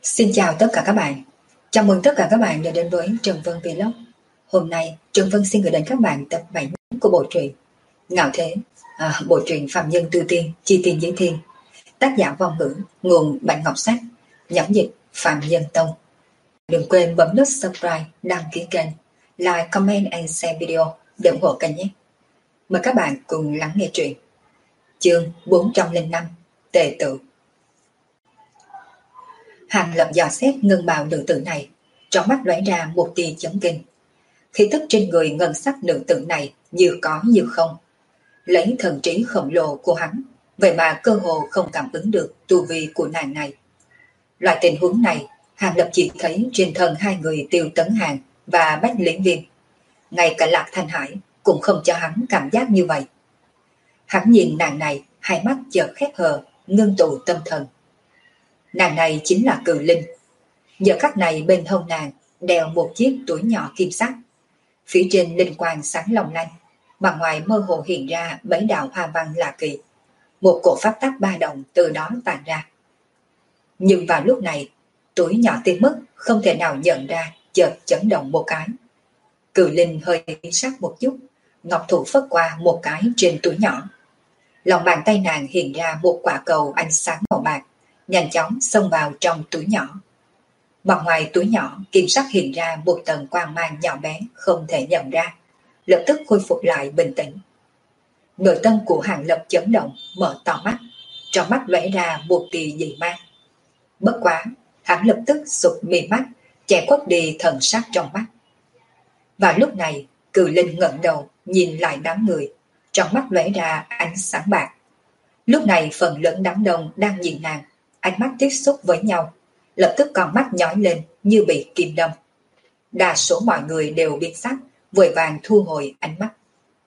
Xin chào tất cả các bạn. Chào mừng tất cả các bạn đã đến với Trần Vân Vlog. Hôm nay Trần Vân xin gửi đến các bạn tập 7 của bộ truyện Ngạo Thế, bộ truyện Phạm Nhân Tu Tiên, Chi Tiên Giới Thiên. Tác giả Vong Ngữ, nguồn Bạch Ngọc Sách, nhóm dịch Phạm Nhân Tông. Đừng quên bấm nút subscribe, đăng ký kênh, like, comment and share video để ủng hộ kênh nhé. Mời các bạn cùng lắng nghe truyện. Chương 405, Tề Tự. Hàng Lập dò xét ngân bào nữ tử này, trong mắt lóe ra một tia chấn kinh. Khí tức trên người ngân sắc nữ tử này như có như không. Lấy thần trí khổng lồ của hắn, vậy mà cơ hồ không cảm ứng được tu vi của nàng này. Loại tình huống này, Hàng Lập chỉ thấy trên thân hai người Tiêu Tấn Hàng và Bách Liễn Viêm. Ngay cả Lạc Thanh Hải cũng không cho hắn cảm giác như vậy. Hắn nhìn nàng này, hai mắt chợt khép hờ, ngưng tụ tâm thần. Nàng này chính là Cự Linh. Giờ khắc này bên hông nàng đeo một chiếc túi nhỏ kim sắc. Phía trên linh quang sáng long lanh, mà ngoài mơ hồ hiện ra mấy đạo hoa văn lạ kỳ. Một cổ pháp tắc ba động từ đó tản ra. Nhưng vào lúc này, túi nhỏ tới mức không thể nào nhận ra, chợt chấn động một cái. Cự Linh hơi biến sắc một chút, ngọc thủ phất qua một cái trên túi nhỏ. Lòng bàn tay nàng hiện ra một quả cầu ánh sáng màu bạc, nhanh chóng xông vào trong túi nhỏ. Mặt ngoài túi nhỏ kim sắc hiện ra một tầng quang mang nhỏ bé không thể nhận ra, lập tức khôi phục lại bình tĩnh. Nội tâm của Hàng Lập chấn động, mở to mắt, trong mắt lóe ra một tia dị mang. Bất quá, hắn lập tức sụp mi mắt, che khuất đi thần sắc trong mắt. Và lúc này, Cự Linh ngẩng đầu nhìn lại đám người, trong mắt lóe ra ánh sáng bạc. Lúc này phần lớn đám đông đang nhìn nàng, ánh mắt tiếp xúc với nhau, lập tức con mắt nhói lên như bị kim đâm. Đa số mọi người đều biến sắc, vội vàng thu hồi ánh mắt.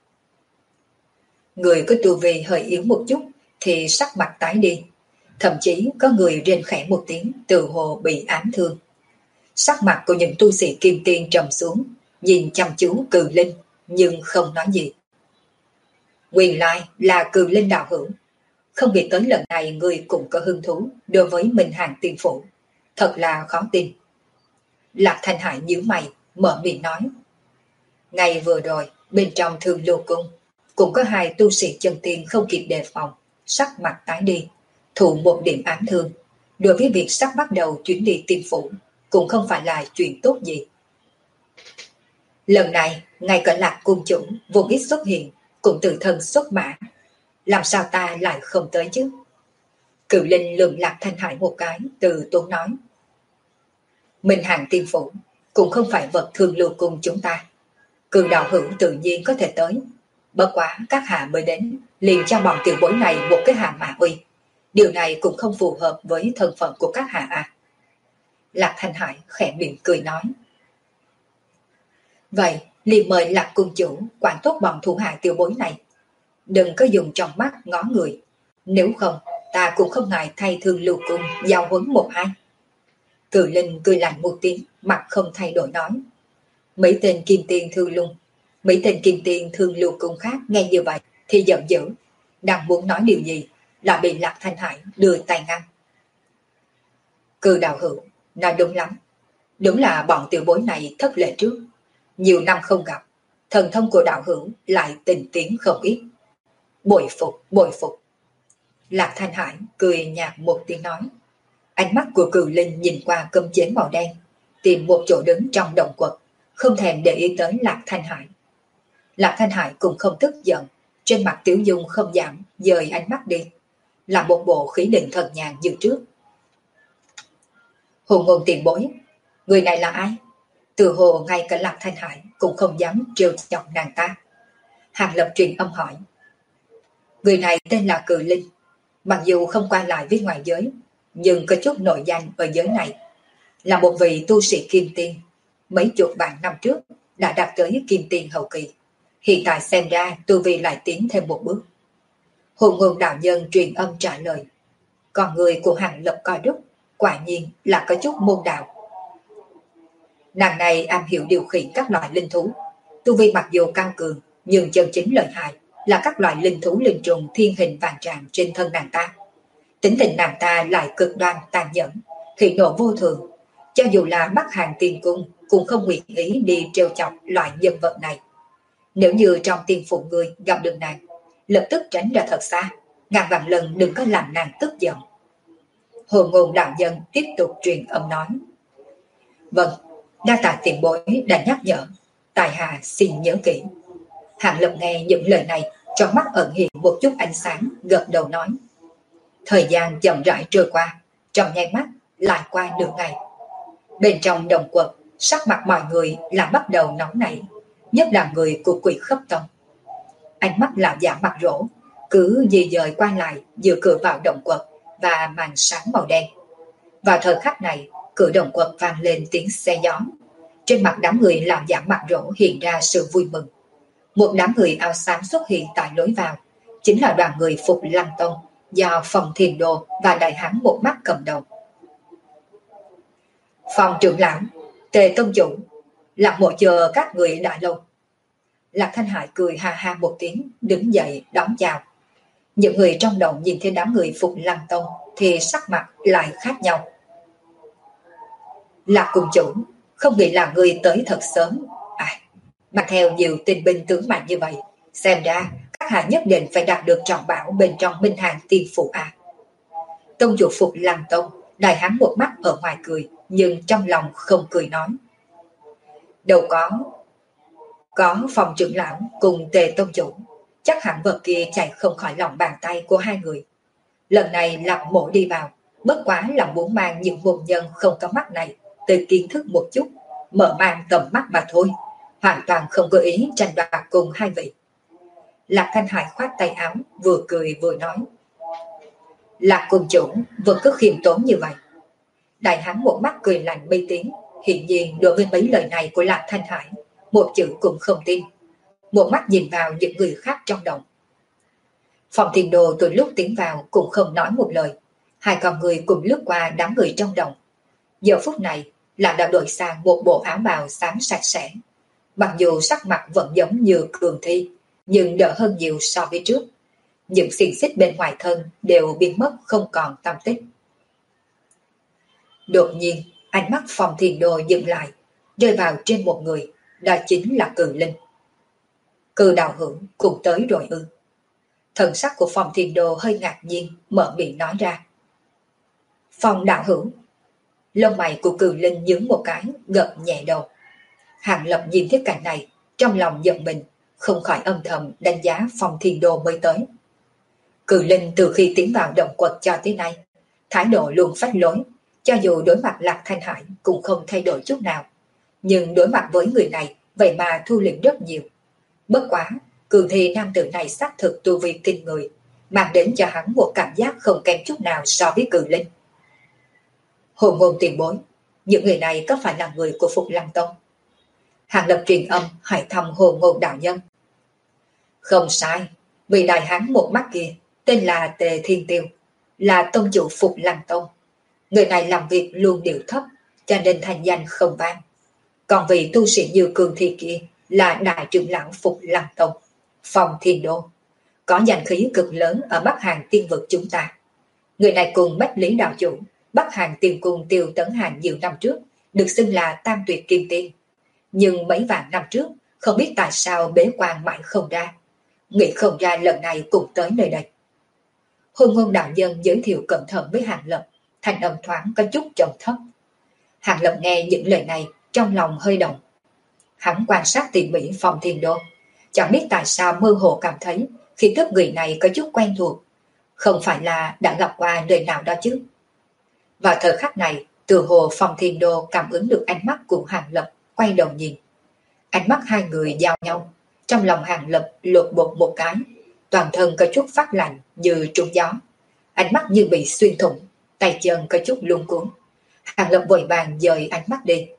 Người có tu vi hơi yếu một chút thì sắc mặt tái đi, thậm chí có người rên khẽ một tiếng tự hồ bị ám thương. Sắc mặt của những tu sĩ kim tiên trầm xuống, nhìn chăm chú Cự Linh nhưng không nói gì. Nguyên lai là Cự Linh đạo hữu. Không nghĩ tới lần này người cũng có hứng thú đối với Minh Hàng Tiên Phủ. Thật là khó tin. Lạc Thanh Hải nhíu mày, mở miệng nói. Ngày vừa rồi, bên trong Thương Lưu Cung, cũng có hai tu sĩ chân tiên không kịp đề phòng, sắc mặt tái đi, thụ một điểm ám thương. Đối với việc sắp bắt đầu chuyến đi Tiên Phủ, cũng không phải là chuyện tốt gì. Lần này, ngay cả Lạc Cung chủ vốn ít xuất hiện, cũng tự thân xuất mã. Làm sao ta lại không tới chứ? Cự Linh lườm Lạc Thanh Hải một cái, từ tốn nói. Minh Hàng Tiên Phủ cũng không phải vật Thương Lưu Cung chúng ta. Cường đạo hữu tự nhiên có thể tới. Bất quá các hạ mới đến, liền cho bọn tiểu bối này một cái hạ mã uy. Điều này cũng không phù hợp với thân phận của các hạ à. Lạc Thanh Hải khẽ miệng cười nói. Vậy, liền mời Lạc Cung chủ quản tốt bọn thủ hạ tiểu bối này. Đừng có dùng trong mắt ngó người. Nếu không, ta cũng không ngại thay Thương Lưu Cung giao huấn một hai. Cự Linh cười lạnh một tiếng, mặt không thay đổi nói. Mấy tên kim tiên Thương Lưu Cung khác nghe như vậy thì giận dữ, đang muốn nói điều gì là bị Lạc Thanh Hải đưa tay ngăn. Cự đạo hữu nói đúng lắm, đúng là bọn tiểu bối này thất lễ trước. Nhiều năm không gặp, thần thông của đạo hữu lại tình tiến không ít. Bội phục, bội phục. Lạc Thanh Hải cười nhạt một tiếng nói. Ánh mắt của Cự Linh nhìn qua cơm chén màu đen, tìm một chỗ đứng trong động quật, không thèm để ý tới Lạc Thanh Hải. Lạc Thanh Hải cũng không tức giận, trên mặt Tiểu Dung không giảm, dời ánh mắt đi, là một bộ khí định thần nhàn như trước. Hồ Ngôn tiền bối, người này là ai? Từ hồ ngay cả Lạc Thanh Hải cũng không dám trêu chọc nàng ta. Hàng Lập truyền âm hỏi. Người này tên là Cự Linh, mặc dù không qua lại với ngoại giới, nhưng có chút nội danh ở giới này. Là một vị tu sĩ kim tiên, mấy chục vạn năm trước đã đạt tới kim tiên hậu kỳ. Hiện tại xem ra tu vi lại tiến thêm một bước. Hồ Ngôn đạo nhân truyền âm trả lời. Còn người của Hàng Lập coi đúc, quả nhiên là có chút môn đạo. Nàng này am hiểu điều khiển các loại linh thú. Tu vi mặc dù cao cường, nhưng chân chính lợi hại là các loại linh thú linh trùng thiên hình vàng tràng trên thân nàng ta. Tính tình nàng ta lại cực đoan tàn nhẫn, hỉ nộ vô thường. Cho dù là Bắc Hàng Tiên Cung cũng không nguyện ý đi trêu chọc loại nhân vật này. Nếu như trong tiên phụ người gặp được nàng, lập tức tránh ra thật xa, ngàn vạn lần đừng có làm nàng tức giận. Hồ Ngôn đạo nhân tiếp tục truyền âm nói. Vâng, đa tạ tiền bối đã nhắc nhở, tại hạ xin nhớ kỹ. Hàng Lập nghe những lời này, trong mắt ẩn hiện một chút ánh sáng, gật đầu nói. Thời gian chậm rãi trôi qua, trong nháy mắt lại qua nửa ngày. Bên trong đồng quật, sắc mặt mọi người là bắt đầu nóng nảy, nhất là người của Quỷ Khấp Tông. Ánh mắt lão giả mặt rỗ, cứ di dời qua lại giữa cửa vào động quật và màn sáng màu đen. Vào thời khắc này, cửa động quật vang lên tiếng xe gió. Trên mặt đám người lão giả mặt rỗ hiện ra sự vui mừng. Một đám người áo xám xuất hiện tại lối vào, chính là đoàn người Phục Lăng Tông do Phòng Thiền Đồ và Đại Hán Một Mắt cầm đầu. Phòng trưởng lão, Tề Tông chủ, Lạc Mộ chờ các người đã lâu. Lạc Thanh Hải cười ha ha một tiếng, đứng dậy đón chào. Những người trong động nhìn thấy đám người Phục Lăng Tông thì sắc mặt lại khác nhau. Lạc cùng chủ, không nghĩ là người tới thật sớm. Mà theo nhiều tinh binh tướng mạnh như vậy, xem ra các hạ nhất định phải đạt được trọng bảo bên trong Minh Hàng Tiên Phụ à. Tông chủ Phục Lăng Tông, Đại Hán Một Mắt ở ngoài cười, nhưng trong lòng không cười nói. Đâu có Phòng trưởng lão cùng Tề Tông chủ, chắc hẳn vật kia chạy không khỏi lòng bàn tay của hai người. Lần này Lạc Mộ đi vào, bất quá là muốn mang những môn nhân không có mắt này tới kiến thức một chút, mở mang tầm mắt mà thôi, hoàn toàn không có ý tranh đoạt cùng hai vị. Lạc Thanh Hải khoát tay áo, vừa cười vừa nói. Lạc cùng chủ vẫn cứ khiêm tốn như vậy. Đại Hán Một Mắt cười lạnh mấy tiếng, hiển nhiên đối với mấy lời này của Lạc Thanh Hải, một chữ cũng không tin. Một mắt nhìn vào những người khác trong động. Phòng Thiền Đồ từ lúc tiến vào cũng không nói một lời, hai con người cùng lướt qua đám người trong động. Giờ phút này là đã đổi sang một bộ áo bào xám sạch sẽ. Mặc dù sắc mặt vẫn giống như cường thi, nhưng đỡ hơn nhiều so với trước. Những xiềng xích bên ngoài thân đều biến mất không còn tăm tích. Đột nhiên, ánh mắt Phòng Thiền Đồ dừng lại, rơi vào trên một người, đó chính là Cừ Linh. Cừ Đạo Hữu cũng tới rồi ư? Thần sắc của Phòng Thiền Đồ hơi ngạc nhiên, mở miệng nói ra. Phòng Đạo Hữu. Lông mày của Cừ Linh nhướng một cái, gật nhẹ đầu. Hàng Lập nhìn thấy cảnh này, trong lòng giận mình, không khỏi âm thầm đánh giá Phòng Thiền Đồ mới tới. Cừ Linh từ khi tiến vào động quật cho tới nay, thái độ luôn phách lối, cho dù đối mặt Lạc Thanh Hải cũng không thay đổi chút nào. Nhưng đối mặt với người này, vậy mà thu liễm rất nhiều. Bất quá, cường thi nam tử này xác thực tu vi kinh người, mang đến cho hắn một cảm giác không kém chút nào so với Cừ Linh. Hồ Ngôn tiền bối, những người này có phải là người của Phục Lăng Tông? Hàng Lập truyền âm hỏi thăm Hồ Ngôn đạo nhân. Không sai, vị đại hán một mắt kia tên là Tề Thiên Tiêu, là tông chủ Phục Lăng Tông. Người này làm việc luôn điệu thấp, cho nên thành danh không vang. Còn vị tu sĩ như cường thi kia là đại trưởng lão Phục Lăng Tông, Phòng Thiên Đô, có danh khí cực lớn ở Bắc Hàng Tiên vực chúng ta. Người này cùng Bách Lý đạo chủ, Bắc Hàng Tiên cung Tiêu Tấn Hàng nhiều năm trước, được xưng là tam tuyệt kim tiên. Nhưng mấy vạn năm trước, không biết tại sao bế quan mãi không ra. Nghĩ không ra lần này cũng tới nơi đây. Hôn Ngôn đạo nhân giới thiệu cẩn thận với Hàng Lập, thành âm thoáng có chút trầm thấp. Hàng Lập nghe những lời này, trong lòng hơi động. Hắn quan sát tỉ mỉ Phòng Thiên Đô, chẳng biết tại sao mơ hồ cảm thấy khi tức người này có chút quen thuộc. Không phải là đã gặp qua đời nào đó chứ. Vào thời khắc này, từ hồ Phòng Thiên Đô cảm ứng được ánh mắt của Hàng Lập, quay đầu nhìn. Ánh mắt hai người giao nhau, trong lòng Hàng Lập lột bột một cái, toàn thân có chút phát lạnh như trúng gió. Ánh mắt như bị xuyên thủng, tay chân có chút luống cuống. Hàng Lập vội vàng dời ánh mắt đi.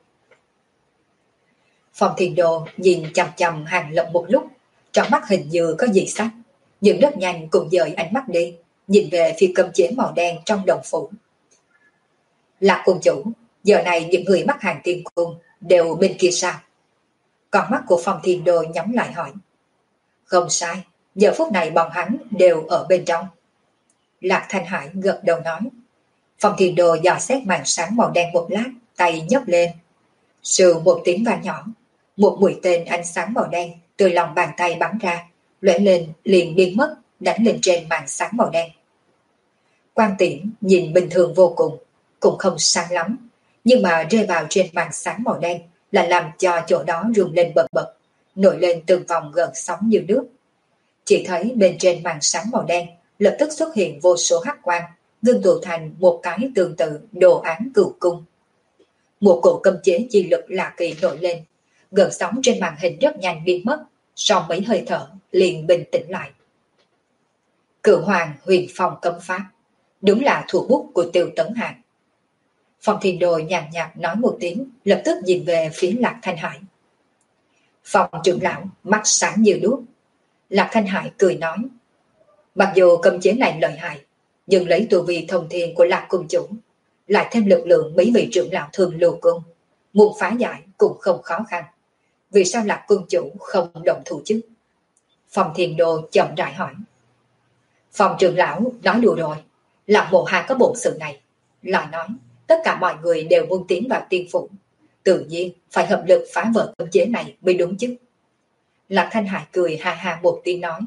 Phòng Thiên Đô nhìn chằm chằm Hàng Lập một lúc, trong mắt hình như có gì sắc, nhưng rất nhanh cũng dời ánh mắt đi, nhìn về phía cấm chế màu đen trong đồng phủ. Lạc cung chủ, giờ này những người Bắc Hàng Tiên cung đều bên kia sao? Con mắt của Phòng Thiên Đô nhắm lại hỏi. Không sai, giờ phút này bọn hắn đều ở bên trong. Lạc Thanh Hải gật đầu nói. Phong Thiên Đồ dò xét màn sáng màu đen một lát, tay nhấc lên. Sừ một tiếng vang nhỏ, một mũi tên ánh sáng màu đen từ lòng bàn tay bắn ra, lóe lên liền biến mất, đánh lên trên màn sáng màu đen. Quang Tiễn nhìn bình thường vô cùng, cũng không sáng lắm, nhưng mà rơi vào trên màn sáng màu đen là làm cho chỗ đó rung lên bần bật, nổi lên từng vòng gợn sóng như nước. Chỉ thấy bên trên màn sáng màu đen lập tức xuất hiện vô số hắc quang, ngưng tụ thành một cái tương tự đồ án cửu cung. Một cổ cấm chế chi lực lạ kỳ nổi lên, gợn sóng trên màn hình rất nhanh biến mất, sau mấy hơi thở liền bình tĩnh lại. Cửu Hoàng Huyền Phong cấm pháp, đúng là thủ bút của Tiêu Tấn Hàn. Phong Thiên Đồ nhàn nhạt nói một tiếng, lập tức nhìn về phía Lạc Thanh Hải. Phong trưởng lão mắt sáng như đuốc. Lạc Thanh Hải cười nói, mặc dù cấm chế này lợi hại, nhưng lấy tu vi thông thiên của Lạc cung chủ, lại thêm lực lượng mấy vị trưởng lão thường lưu cung, muốn phá giải cũng không khó khăn. Vì sao Lạc cung chủ không động thủ chứ? Phong Thiên Đồ chậm rãi hỏi. Phong trưởng lão nói đùa rồi, Lạc Mộ Hà có bổn sự này. Lại nói, tất cả mọi người đều muốn tiến vào tiên phủ, tự nhiên phải hợp lực phá vỡ cấm chế này mới đúng chứ. Lạc Thanh Hải cười ha ha một tiếng nói.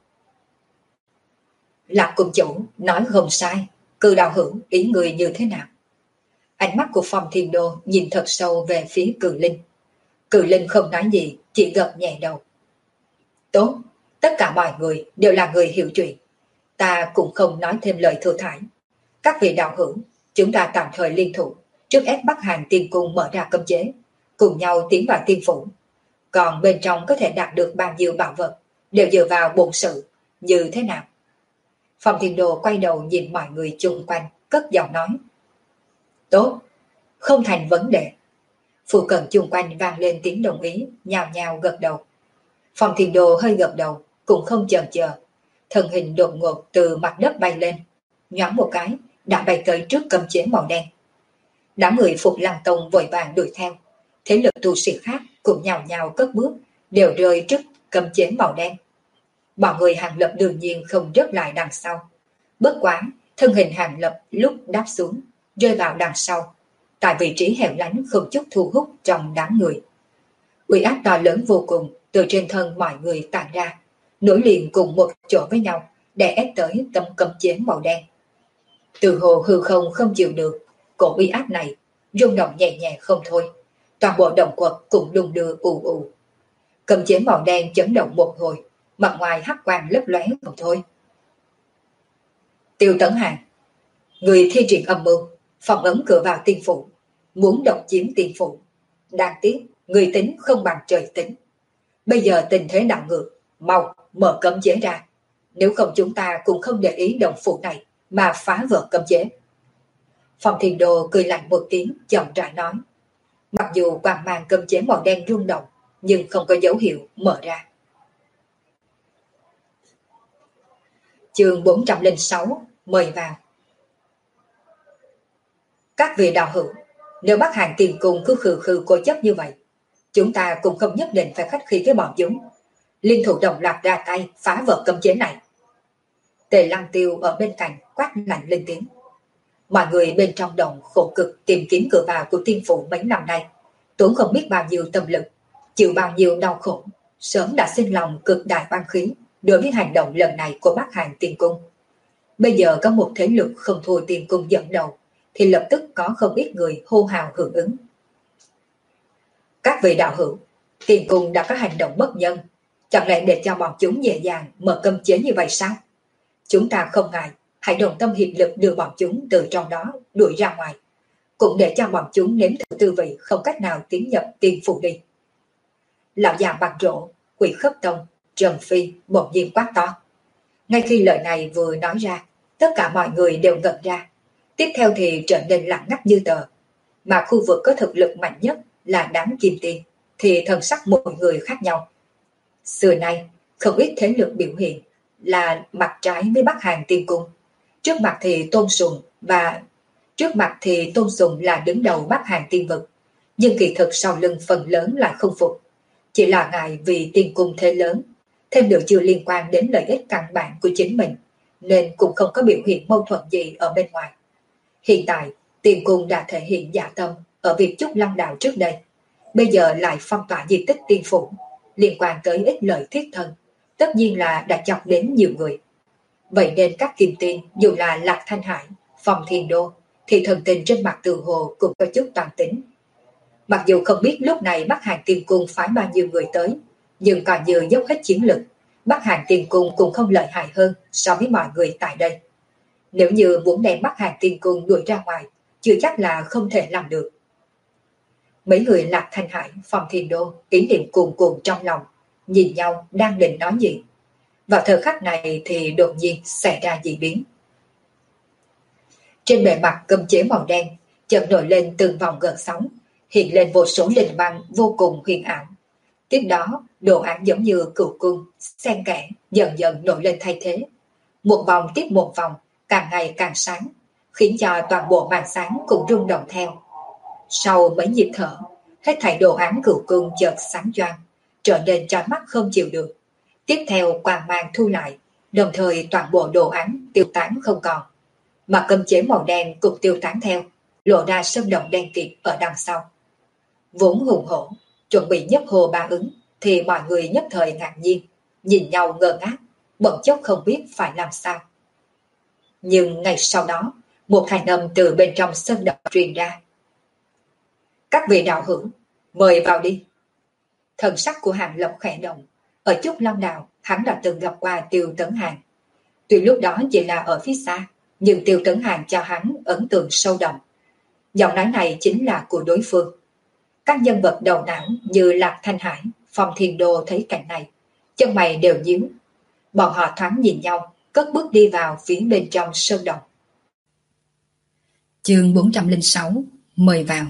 Lạc cung chủ nói không sai, Cư Đạo Hữu ý người như thế nào? Ánh mắt của Phong Thiên Đô nhìn thật sâu về phía Cự Linh. Cự Linh không nói gì, chỉ gật nhẹ đầu. Tốt, tất cả mọi người đều là người hiểu chuyện, ta cũng không nói thêm lời thừa thãi. Các vị đạo hữu, chúng ta tạm thời liên thủ, trước ép Bắc Hàn Tiên Cung mở ra cấm chế, cùng nhau tiến vào tiên phủ. Còn bên trong có thể đạt được bao nhiêu bảo vật, đều dựa vào bổn sự, như thế nào? Phong Thiên Đồ quay đầu nhìn mọi người chung quanh, cất giọng nói. Tốt, không thành vấn đề. Phụ cận chung quanh vang lên tiếng đồng ý, nhào nhào gật đầu. Phong Thiên Đồ hơi gật đầu, cũng không chần chờ. Thân hình đột ngột từ mặt đất bay lên, nhoáng một cái, đã bay tới trước cấm chế màu đen. Đám người Phục Lăng Tông vội vàng đuổi theo, thế lực tu sĩ khác cũng nhào nhào cất bước, đều rơi trước cấm chế màu đen. Bọn người Hàng Lập đương nhiên không rớt lại đằng sau. Bất quá, thân hình Hàng Lập lúc đáp xuống, rơi vào đằng sau, tại vị trí hẻo lánh không chút thu hút trong đám người. Uy áp to lớn vô cùng từ trên thân mọi người tản ra, nối liền cùng một chỗ với nhau, để ép tới tấm cấm chế màu đen. Từ hồ hư không không chịu được, cổ uy áp này rung động nhẹ nhẹ không thôi, toàn bộ động quật cũng đung đưa ù ù. Cấm chế màu đen chấn động một hồi, mặt ngoài hắc quang lấp lóe không thôi. Tiêu Tấn Hàn, người thi triển âm mưu, phòng ấn cửa vào tiên phủ, muốn độc chiếm tiên phủ. Đáng tiếc, người tính không bằng trời tính. Bây giờ tình thế đảo ngược, mau mở cấm chế ra. Nếu không chúng ta cũng không để ý động phủ này mà phá vỡ cấm chế. Phong Thiên Đồ cười lạnh một tiếng, chậm rãi nói. Mặc dù quang mang cấm chế màu đen rung động, nhưng không có dấu hiệu mở ra. Chương 406, mời vào. Các vị đạo hữu, nếu Bắc Hàn Tiên Cung cứ khư khư cố chấp như vậy, chúng ta cũng không nhất định phải khách khí với bọn chúng. Liên thủ đồng loạt ra tay phá vỡ cấm chế này. Tề Lăng Tiêu ở bên cạnh quát lạnh lên tiếng. Mọi người bên trong đồng khổ cực tìm kiếm cửa vào của tiên phủ mấy năm nay, tốn không biết bao nhiêu tâm lực, chịu bao nhiêu đau khổ, sớm đã sinh lòng cực đại oan khí đối với hành động lần này của Bắc Hàn Tiên Cung. Bây giờ có một thế lực không thua Tiên Cung dẫn đầu, thì lập tức có không ít người hô hào hưởng ứng. Các vị đạo hữu, Tiên Cung đã có hành động bất nhân, chẳng lẽ để cho bọn chúng dễ dàng mở cấm chế như vậy sao? Chúng ta không ngại, hãy đồng tâm hiệp lực đưa bọn chúng từ trong đó đuổi ra ngoài, cũng để cho bọn chúng nếm thử tư vị không cách nào tiến nhập tiên phủ đi. Lão già bạc rộ, Quỷ Khất Tông, Trần Phi bỗng nhiên quát to. Ngay khi lời này vừa nói ra, tất cả mọi người đều ngẩn ra. Tiếp theo thì trở nên lặng ngắt như tờ. Mà khu vực có thực lực mạnh nhất là đám Kim Tiên, thì thần sắc mỗi người khác nhau. Xưa nay, không ít thế lực biểu hiện là mặt trái với Bắc Hàn Tiên Cung. Trước mặt thì Tôn Sùng là đứng đầu Bắc Hàn Tiên Vực, nhưng kỳ thực sau lưng phần lớn là không phục. Chỉ là ngại vì Tiên Cung thế lớn, thêm nữa chưa liên quan đến lợi ích căn bản của chính mình, nên cũng không có biểu hiện mâu thuẫn gì ở bên ngoài. Hiện tại, Tiên Cung đã thể hiện dạ tâm ở việc Chúc Long Đạo trước đây. Bây giờ lại phong tỏa di tích Tiên Phủ, liên quan tới ích lợi thiết thân, tất nhiên là đã chọc đến nhiều người. Vậy nên các kim tiên, dù là Lạc Thanh Hải, Phong Thiên Đô, thì thần tình trên mặt Từ Hồ cũng có chút toàn tính. Mặc dù không biết lúc này Bắc Hàn Tiên Cung phái bao nhiêu người tới, nhưng coi như dốc hết chiến lực, Bắc Hàn Tiên Cung cũng không lợi hại hơn so với mọi người tại đây. Nếu như muốn đem Bắc Hàn Tiên Cung đuổi ra ngoài, chưa chắc là không thể làm được. Mấy người Lạc Thanh Hải, Phong Thiên Đô ý niệm cuồn cuộn trong lòng, nhìn nhau đang định nói gì. Vào thời khắc này thì đột nhiên xảy ra dị biến. Trên bề mặt cấm chế màu đen chợt nổi lên từng vòng gợn sóng, hiện lên vô số linh văn vô cùng huyền ảo. Tiếp đó, đồ án giống như cửu cung, xen kẽ, dần dần nổi lên thay thế. Một vòng tiếp một vòng, càng ngày càng sáng, khiến cho toàn bộ màn sáng cũng rung động theo. Sau mấy nhịp thở, hết thảy đồ án cửu cung chợt sáng choang, trở nên chói mắt không chịu được. Tiếp theo quang mang thu lại, đồng thời toàn bộ đồ án tiêu tán không còn. Mà cấm chế màu đen cũng tiêu tán theo, lộ ra sơn động đen kịt ở đằng sau. Vốn hùng hổ, chuẩn bị nhấp hồ ba ứng, thì mọi người nhất thời ngạc nhiên, nhìn nhau ngơ ngác, bỗng chốc không biết phải làm sao. Nhưng ngay sau đó, một thanh âm từ bên trong sơn động truyền ra. Các vị đạo hữu, mời vào đi. Thần sắc của Hàng Lập khẽ động, ở Trúc Long Đạo hắn đã từng gặp qua Tiêu Tấn Hàng. Tuy lúc đó chỉ là ở phía xa, nhưng Tiêu Tấn Hàng cho hắn ấn tượng sâu đậm. Giọng nói này chính là của đối phương. Các nhân vật đầu não như Lạc Thanh Hải, Phong Thiên Đô thấy cảnh này, chân mày đều nhíu. Bọn họ thoáng nhìn nhau, cất bước đi vào phía bên trong sơn động. Chương 406, mời vào.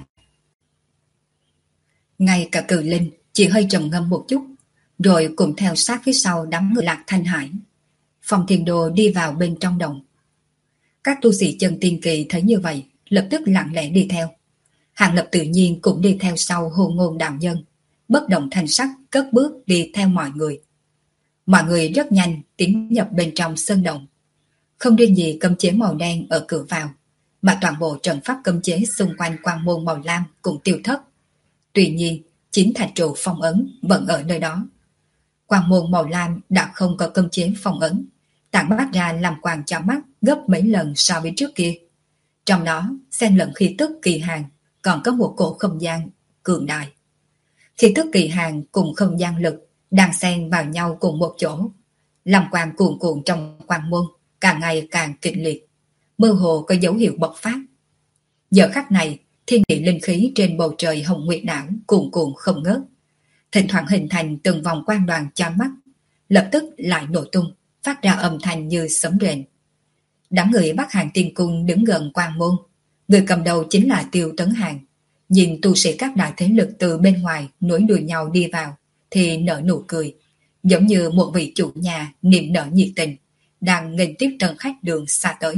Ngay cả Cự Linh chỉ hơi trầm ngâm một chút, rồi cùng theo sát phía sau đám người Lạc Thanh Hải. Phong Thiên Đô đi vào bên trong động. Các tu sĩ chân tiên kỳ thấy như vậy, lập tức lặng lẽ đi theo. Hàng Lập tự nhiên cũng đi theo sau Hồ Ngôn đạo nhân, bất động thanh sắc cất bước đi theo mọi người. Mọi người rất nhanh tiến nhập bên trong sơn động. Không riêng gì cấm chế màu đen ở cửa vào, mà toàn bộ trận pháp cấm chế xung quanh quang môn màu lam cũng tiêu thất. Tuy nhiên, chính thạch trụ phong ấn vẫn ở nơi đó. Quang môn màu lam đã không có cấm chế phong ấn, tản mát ra làm quang cho mắt gấp mấy lần so với trước kia. Trong đó, xen lẫn khí tức kỳ hàn, còn có một cổ không gian cường đại. Khí tức kỳ hàn cùng không gian lực đang xen vào nhau cùng một chỗ, làm quang cuồn cuộn trong quang môn càng ngày càng kịch liệt, mơ hồ có dấu hiệu bộc phát. Giờ khắc này, thiên địa linh khí trên bầu trời hồng nguyệt đảo cuồn cuộn không ngớt, thỉnh thoảng hình thành từng vòng quang đoàn chói mắt, lập tức lại nổ tung, phát ra âm thanh như sấm rền. Đám người Bắc Hàn Tiên Cung đứng gần quang môn, người cầm đầu chính là Tiêu Tấn Hàng. Nhìn tu sĩ các đại thế lực từ bên ngoài nối đuôi nhau đi vào, thì nở nụ cười, giống như một vị chủ nhà niềm nở nhiệt tình, đang nghênh tiếp tân khách đường xa tới.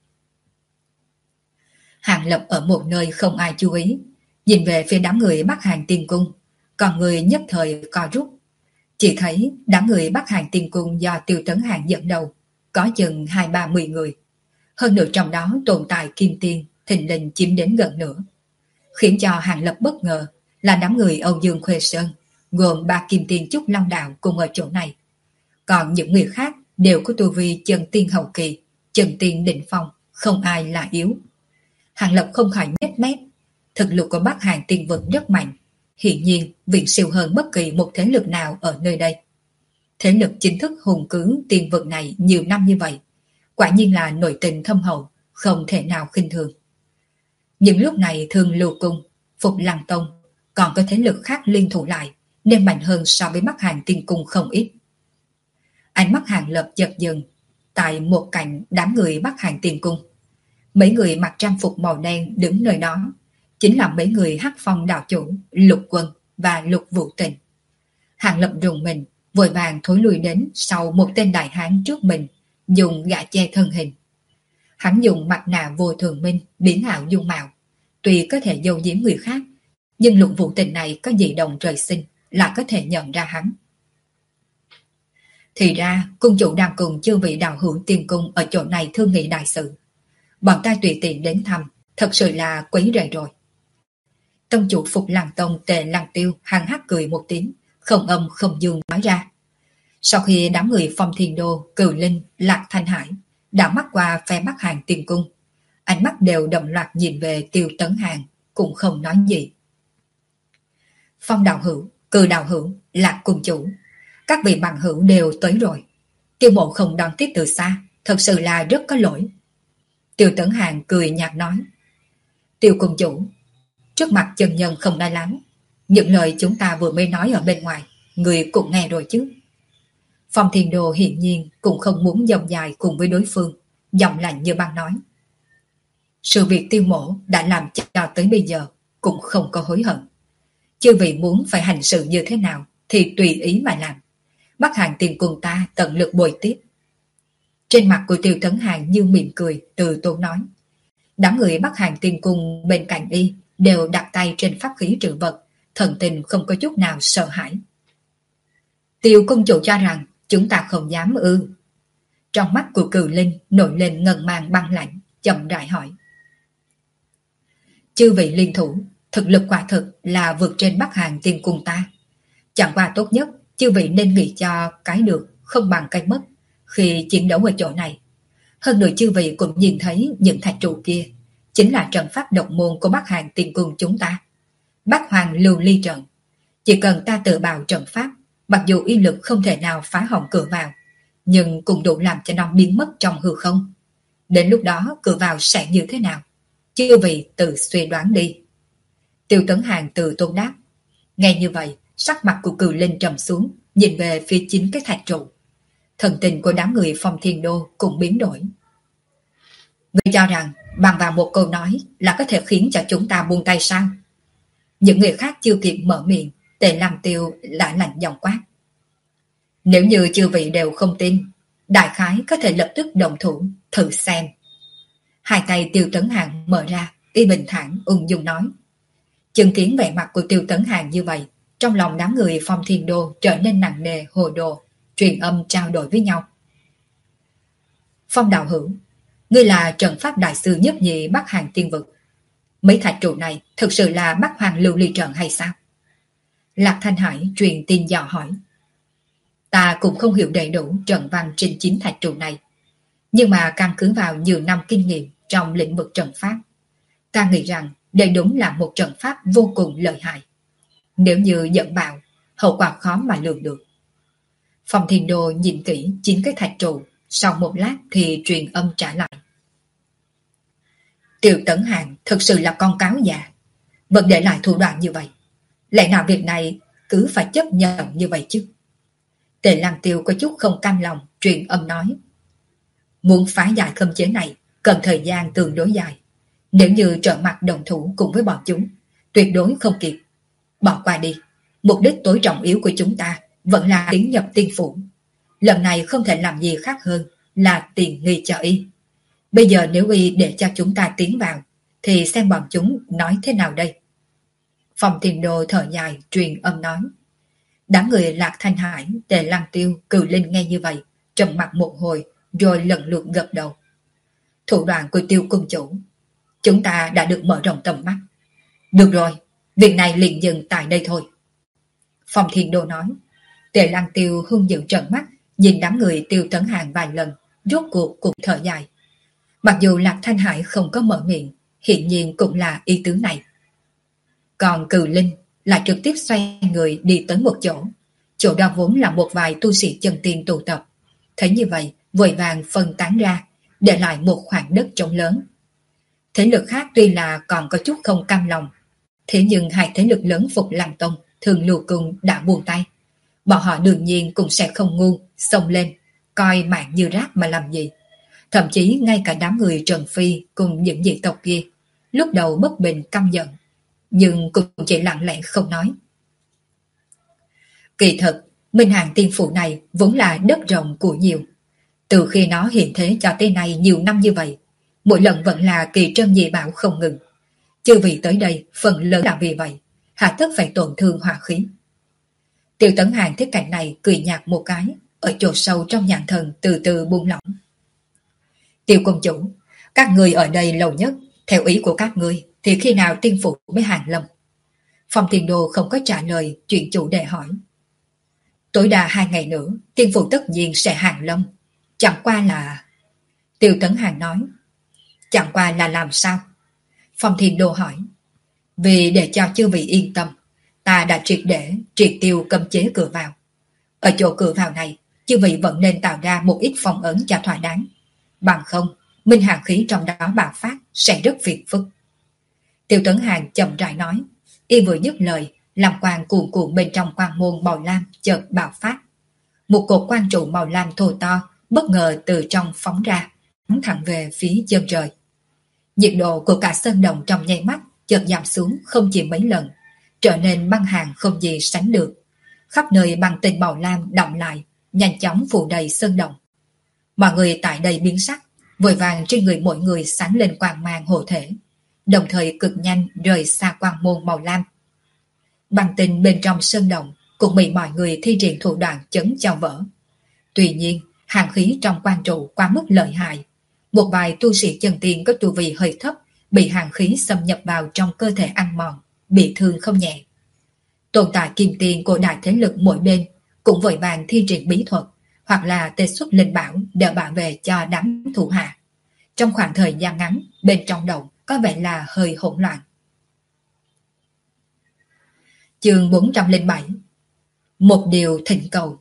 Hàng Lập ở một nơi không ai chú ý, nhìn về phía đám người Bắc Hàn Tiên Cung, còn người nhất thời co rút. Chỉ thấy đám người Bắc Hàn Tiên Cung do Tiêu Tấn Hàng dẫn đầu, có chừng 2-30 người. Hơn nữa trong đó tồn tại kim tiên, thình lình chiếm đến gần nửa. Khiến cho Hàng Lập bất ngờ là đám người Âu Dương Khuê Sơn, gồm 3 kim tiên Trúc Long Đạo cùng ở chỗ này. Còn những người khác đều có tu vi chân tiên hậu kỳ, chân tiên đỉnh phong, không ai là yếu. Hàng Lập không khỏi nhếch mép, thực lực của Bắc Hàn Tiên vực rất mạnh, hiển nhiên viện siêu hơn bất kỳ một thế lực nào ở nơi đây. Thế lực chính thức hùng cứ tiên vực này nhiều năm như vậy, quả nhiên là nội tình thâm hậu, không thể nào khinh thường. Nhưng lúc này Thương Lưu Cung, Phục Lăng Tông, còn có thế lực khác liên thủ lại, nên mạnh hơn so với Bắc Hàn Tiên Cung không ít. Ánh mắt Hàng Lập chợt dừng tại một cạnh đám người Bắc Hàn Tiên Cung. Mấy người mặc trang phục màu đen đứng nơi đó chính là mấy người Hắc Phong đạo chủ Lục Quân và Lục Vũ Tình. Hàng Lập rùng mình, vội vàng thối lui đến sau một tên đại hán trước mình, dùng gã che thân hình. Hắn dùng mặt nạ vô thường minh biến ảo dung mạo, tuy có thể giấu giếm người khác, nhưng Lục Vũ Tình này có dị động trời sinh là có thể nhận ra hắn. Thì ra cung chủ đang cùng chư vị đạo hữu tiên cung ở chỗ này thương nghị đại sự. Bọn ta tùy tiện đến thăm, thật sự là quấy rầy rồi. Tông chủ Phục Lăng Tông Tề Lăng Tiêu hăng hắc cười một tiếng, không âm không dương nói ra. Sau khi đám người Phong Thiên Đô, Cửu Linh, Lạc Thanh Hải đã mắt qua phe Bắc Hàng Tiên Cung, ánh mắt đều đồng loạt nhìn về Tiêu Tấn Hàng, cũng không nói gì. Phong đạo hữu, Cừ đạo hữu, Lạc cung chủ, các vị bằng hữu đều tới rồi. Tiêu Mộ không đón tiếp từ xa, thật sự là rất có lỗi. Tiêu Tấn Hàng cười nhạt nói. Tiêu cung chủ, trước mặt chân nhân không nói lắm, những lời chúng ta vừa mới nói ở bên ngoài, người cũng nghe rồi chứ. Phong Thiên Đô hiển nhiên cũng không muốn dòng dài cùng với đối phương, giọng lạnh như băng nói. Sự việc Tiêu Mộ đã làm cho tới bây giờ cũng không có hối hận. Chư vị muốn phải hành sự như thế nào thì tùy ý mà làm. Bắc Hàng Tiên Cung ta tận lực bồi tiếp. Trên mặt của Tiêu Tấn Hàng như mỉm cười, từ tốn nói. Đám người Bắc Hàng Tiên Cung bên cạnh y đều đặt tay trên pháp khí trừ vật, thần tình không có chút nào sợ hãi. Tiêu cung chủ cho rằng chúng ta không dám ư? Trong mắt của Cửu Linh nổi lên ngần màng băng lạnh, chậm rãi hỏi. Chư vị liên thủ, thực lực quả thực là vượt trên Bắc Hàng Tiên Cung ta. Chẳng qua tốt nhất, chư vị nên nghĩ cho cái được không bằng cái mất khi chiến đấu ở chỗ này. Hơn nữa chư vị cũng nhìn thấy những thạch trụ kia chính là trận pháp độc môn của Bắc Hàng Tiên Cung chúng ta. Bắc Hoàng Lưu Ly trận. Chỉ cần ta tự bào trận pháp, mặc dù uy lực không thể nào phá hỏng cửa vào, nhưng cũng đủ làm cho nó biến mất trong hư không. Đến lúc đó cửa vào sẽ như thế nào? Chư vị tự suy đoán đi. Tiêu Tấn Hàng từ tôn đáp. Nghe như vậy, sắc mặt của Cửu Linh trầm xuống, nhìn về phía chính cái thạch trụ. Thần tình của đám người Phong Thiên Đô cũng biến đổi. Ngươi cho rằng bằng vào một câu nói là có thể khiến cho chúng ta buông tay sao? Những người khác chưa kịp mở miệng, Tề Lăng Tiêu đã lạnh giọng quát. Nếu như chư vị đều không tin, đại khái có thể lập tức đồng thủ, thử xem. Hai tay Tiêu Tấn Hàng mở ra, y bình thản ung dung nói. Chứng kiến vẻ mặt của Tiêu Tấn Hàng như vậy, trong lòng đám người Phong Thiên Đô trở nên nặng nề hồ đồ, truyền âm trao đổi với nhau. Phong đạo hữu, ngươi là trận pháp đại sư nhất nhị Bắc Hàng Tiên vực. Mấy thạch trụ này thực sự là Bắc Hoàng Lưu Ly trận hay sao? Lạc Thanh Hải truyền tin dò hỏi. Ta cũng không hiểu đầy đủ trận văn trên 9 thạch trụ này, nhưng mà căn cứ vào nhiều năm kinh nghiệm trong lĩnh vực trận pháp, ta nghĩ rằng đây đúng là một trận pháp vô cùng lợi hại. Nếu như dẫn bạo, hậu quả khó mà lường được. Phong Thiên Đô nhìn kỹ 9 cái thạch trụ, sau một lát thì truyền âm trả lại. Tiêu Tấn Hàng thực sự là con cáo già, vẫn để lại thủ đoạn như vậy. Lẽ nào việc này cứ phải chấp nhận như vậy chứ? Tề Lăng Tiêu có chút không cam lòng, truyền âm nói. Muốn phá giải khâm chế này, cần thời gian tương đối dài. Nếu như trợ mặt đồng thủ cùng với bọn chúng, tuyệt đối không kịp. Bỏ qua đi, mục đích tối trọng yếu của chúng ta vẫn là tiến nhập tiên phủ. Lần này không thể làm gì khác hơn là tiền nghi cho y. Bây giờ nếu y để cho chúng ta tiến vào, thì xem bọn chúng nói thế nào đây? Phong Thiên Đô thở dài, truyền âm nói. Đám người Lạc Thanh Hải, Tề Lăng Tiêu, Cửu Linh nghe như vậy, trầm mặt một hồi, rồi lần lượt gật đầu. Thủ đoạn của Tiêu cung chủ, chúng ta đã được mở rộng tầm mắt. Được rồi, việc này liền dừng tại đây thôi. Phong Thiên Đô nói. Tề Lăng Tiêu hung dữ trợn mắt, nhìn đám người Tiêu Tấn Hàng vài lần, rốt cuộc cũng thở dài. Mặc dù Lạc Thanh Hải không có mở miệng, hiện nhiên cũng là ý tứ này. Còn Cửu Linh lại trực tiếp xoay người đi tới một chỗ. Chỗ đó vốn là một vài tu sĩ chân tiên tụ tập. Thấy như vậy, vội vàng phân tán ra, để lại một khoảng đất trống lớn. Thế lực khác tuy là còn có chút không cam lòng, thế nhưng hai thế lực lớn Phục Lăng Tông, Thường Lưu Cung đã buông tay. Bọn họ đương nhiên cũng sẽ không ngu, xông lên, coi mạng như rác mà làm gì. Thậm chí ngay cả đám người Trần Phi cùng những dị tộc kia, lúc đầu bất bình căm giận, nhưng cũng chỉ lặng lẽ không nói. Kỳ thực, Minh Hàng Tiên Phủ này vốn là đất rộng của nhiều. Từ khi nó hiện thế cho tới nay nhiều năm như vậy, mỗi lần vẫn là kỳ trân dị bảo không ngừng. Chư vị tới đây phần lớn là vì vậy, hạ tất phải tổn thương hỏa khí. Tiêu Tấn Hàng thấy cảnh này cười nhạt một cái, ở chỗ sâu trong nhãn thần từ từ buông lỏng. Tiêu công chủ, các người ở đây lâu nhất, Theo ý của các ngươi thì khi nào tiên phụ mới hàng lâm? Phong Thiên Đô không có trả lời chuyện chủ đề hỏi. Tối đa 2 ngày nữa, tiên phụ tất nhiên sẽ hàng lâm. Chẳng qua là... Tiêu Tấn Hàng nói. Chẳng qua là làm sao? Phong Thiên Đô hỏi. Vì để cho chư vị yên tâm, ta đã triệt tiêu cấm chế cửa vào. Ở chỗ cửa vào này, chư vị vẫn nên tạo ra một ít phong ấn cho thỏa đáng. Bằng không, minh hàng khí trong đó bạo phát sẽ rất phiền phức. Tiêu Tấn Hàng chậm rãi nói. Y vừa dứt lời, làm quang cuồn cuộn bên trong quang môn màu lam chợt bạo phát. Một cột quang trụ màu lam thô to bất ngờ từ trong phóng ra, bắn thẳng về phía chân trời. Nhiệt độ của cả sơn đồng trong nháy mắt chợt giảm xuống không chỉ mấy lần, trở nên băng hàng không gì sánh được. Khắp nơi băng tinh màu lam đọng lại, nhanh chóng phủ đầy sơn đồng. Mọi người tại đây biến sắc, vội vàng trên người mỗi người sáng lên quang mang hộ thể, đồng thời cực nhanh rời xa quang môn màu lam. Băng tinh bên trong sơn đồng cũng bị mọi người thi triển thủ đoạn chấn cho vỡ. Tuy nhiên, hàng khí trong quang trụ quá mức lợi hại. Một vài tu sĩ chân tiên có tu vi hơi thấp bị hàng khí xâm nhập vào trong cơ thể ăn mòn, bị thương không nhẹ. Tồn tại kim tiền của đại thế lực mỗi bên cũng vội vàng thi triển bí thuật hoặc là tê xuất linh bảo để bảo vệ cho đám thủ hạ. Trong khoảng thời gian ngắn, bên trong động có vẻ là hơi hỗn loạn. Chương 407. Một điều thỉnh cầu.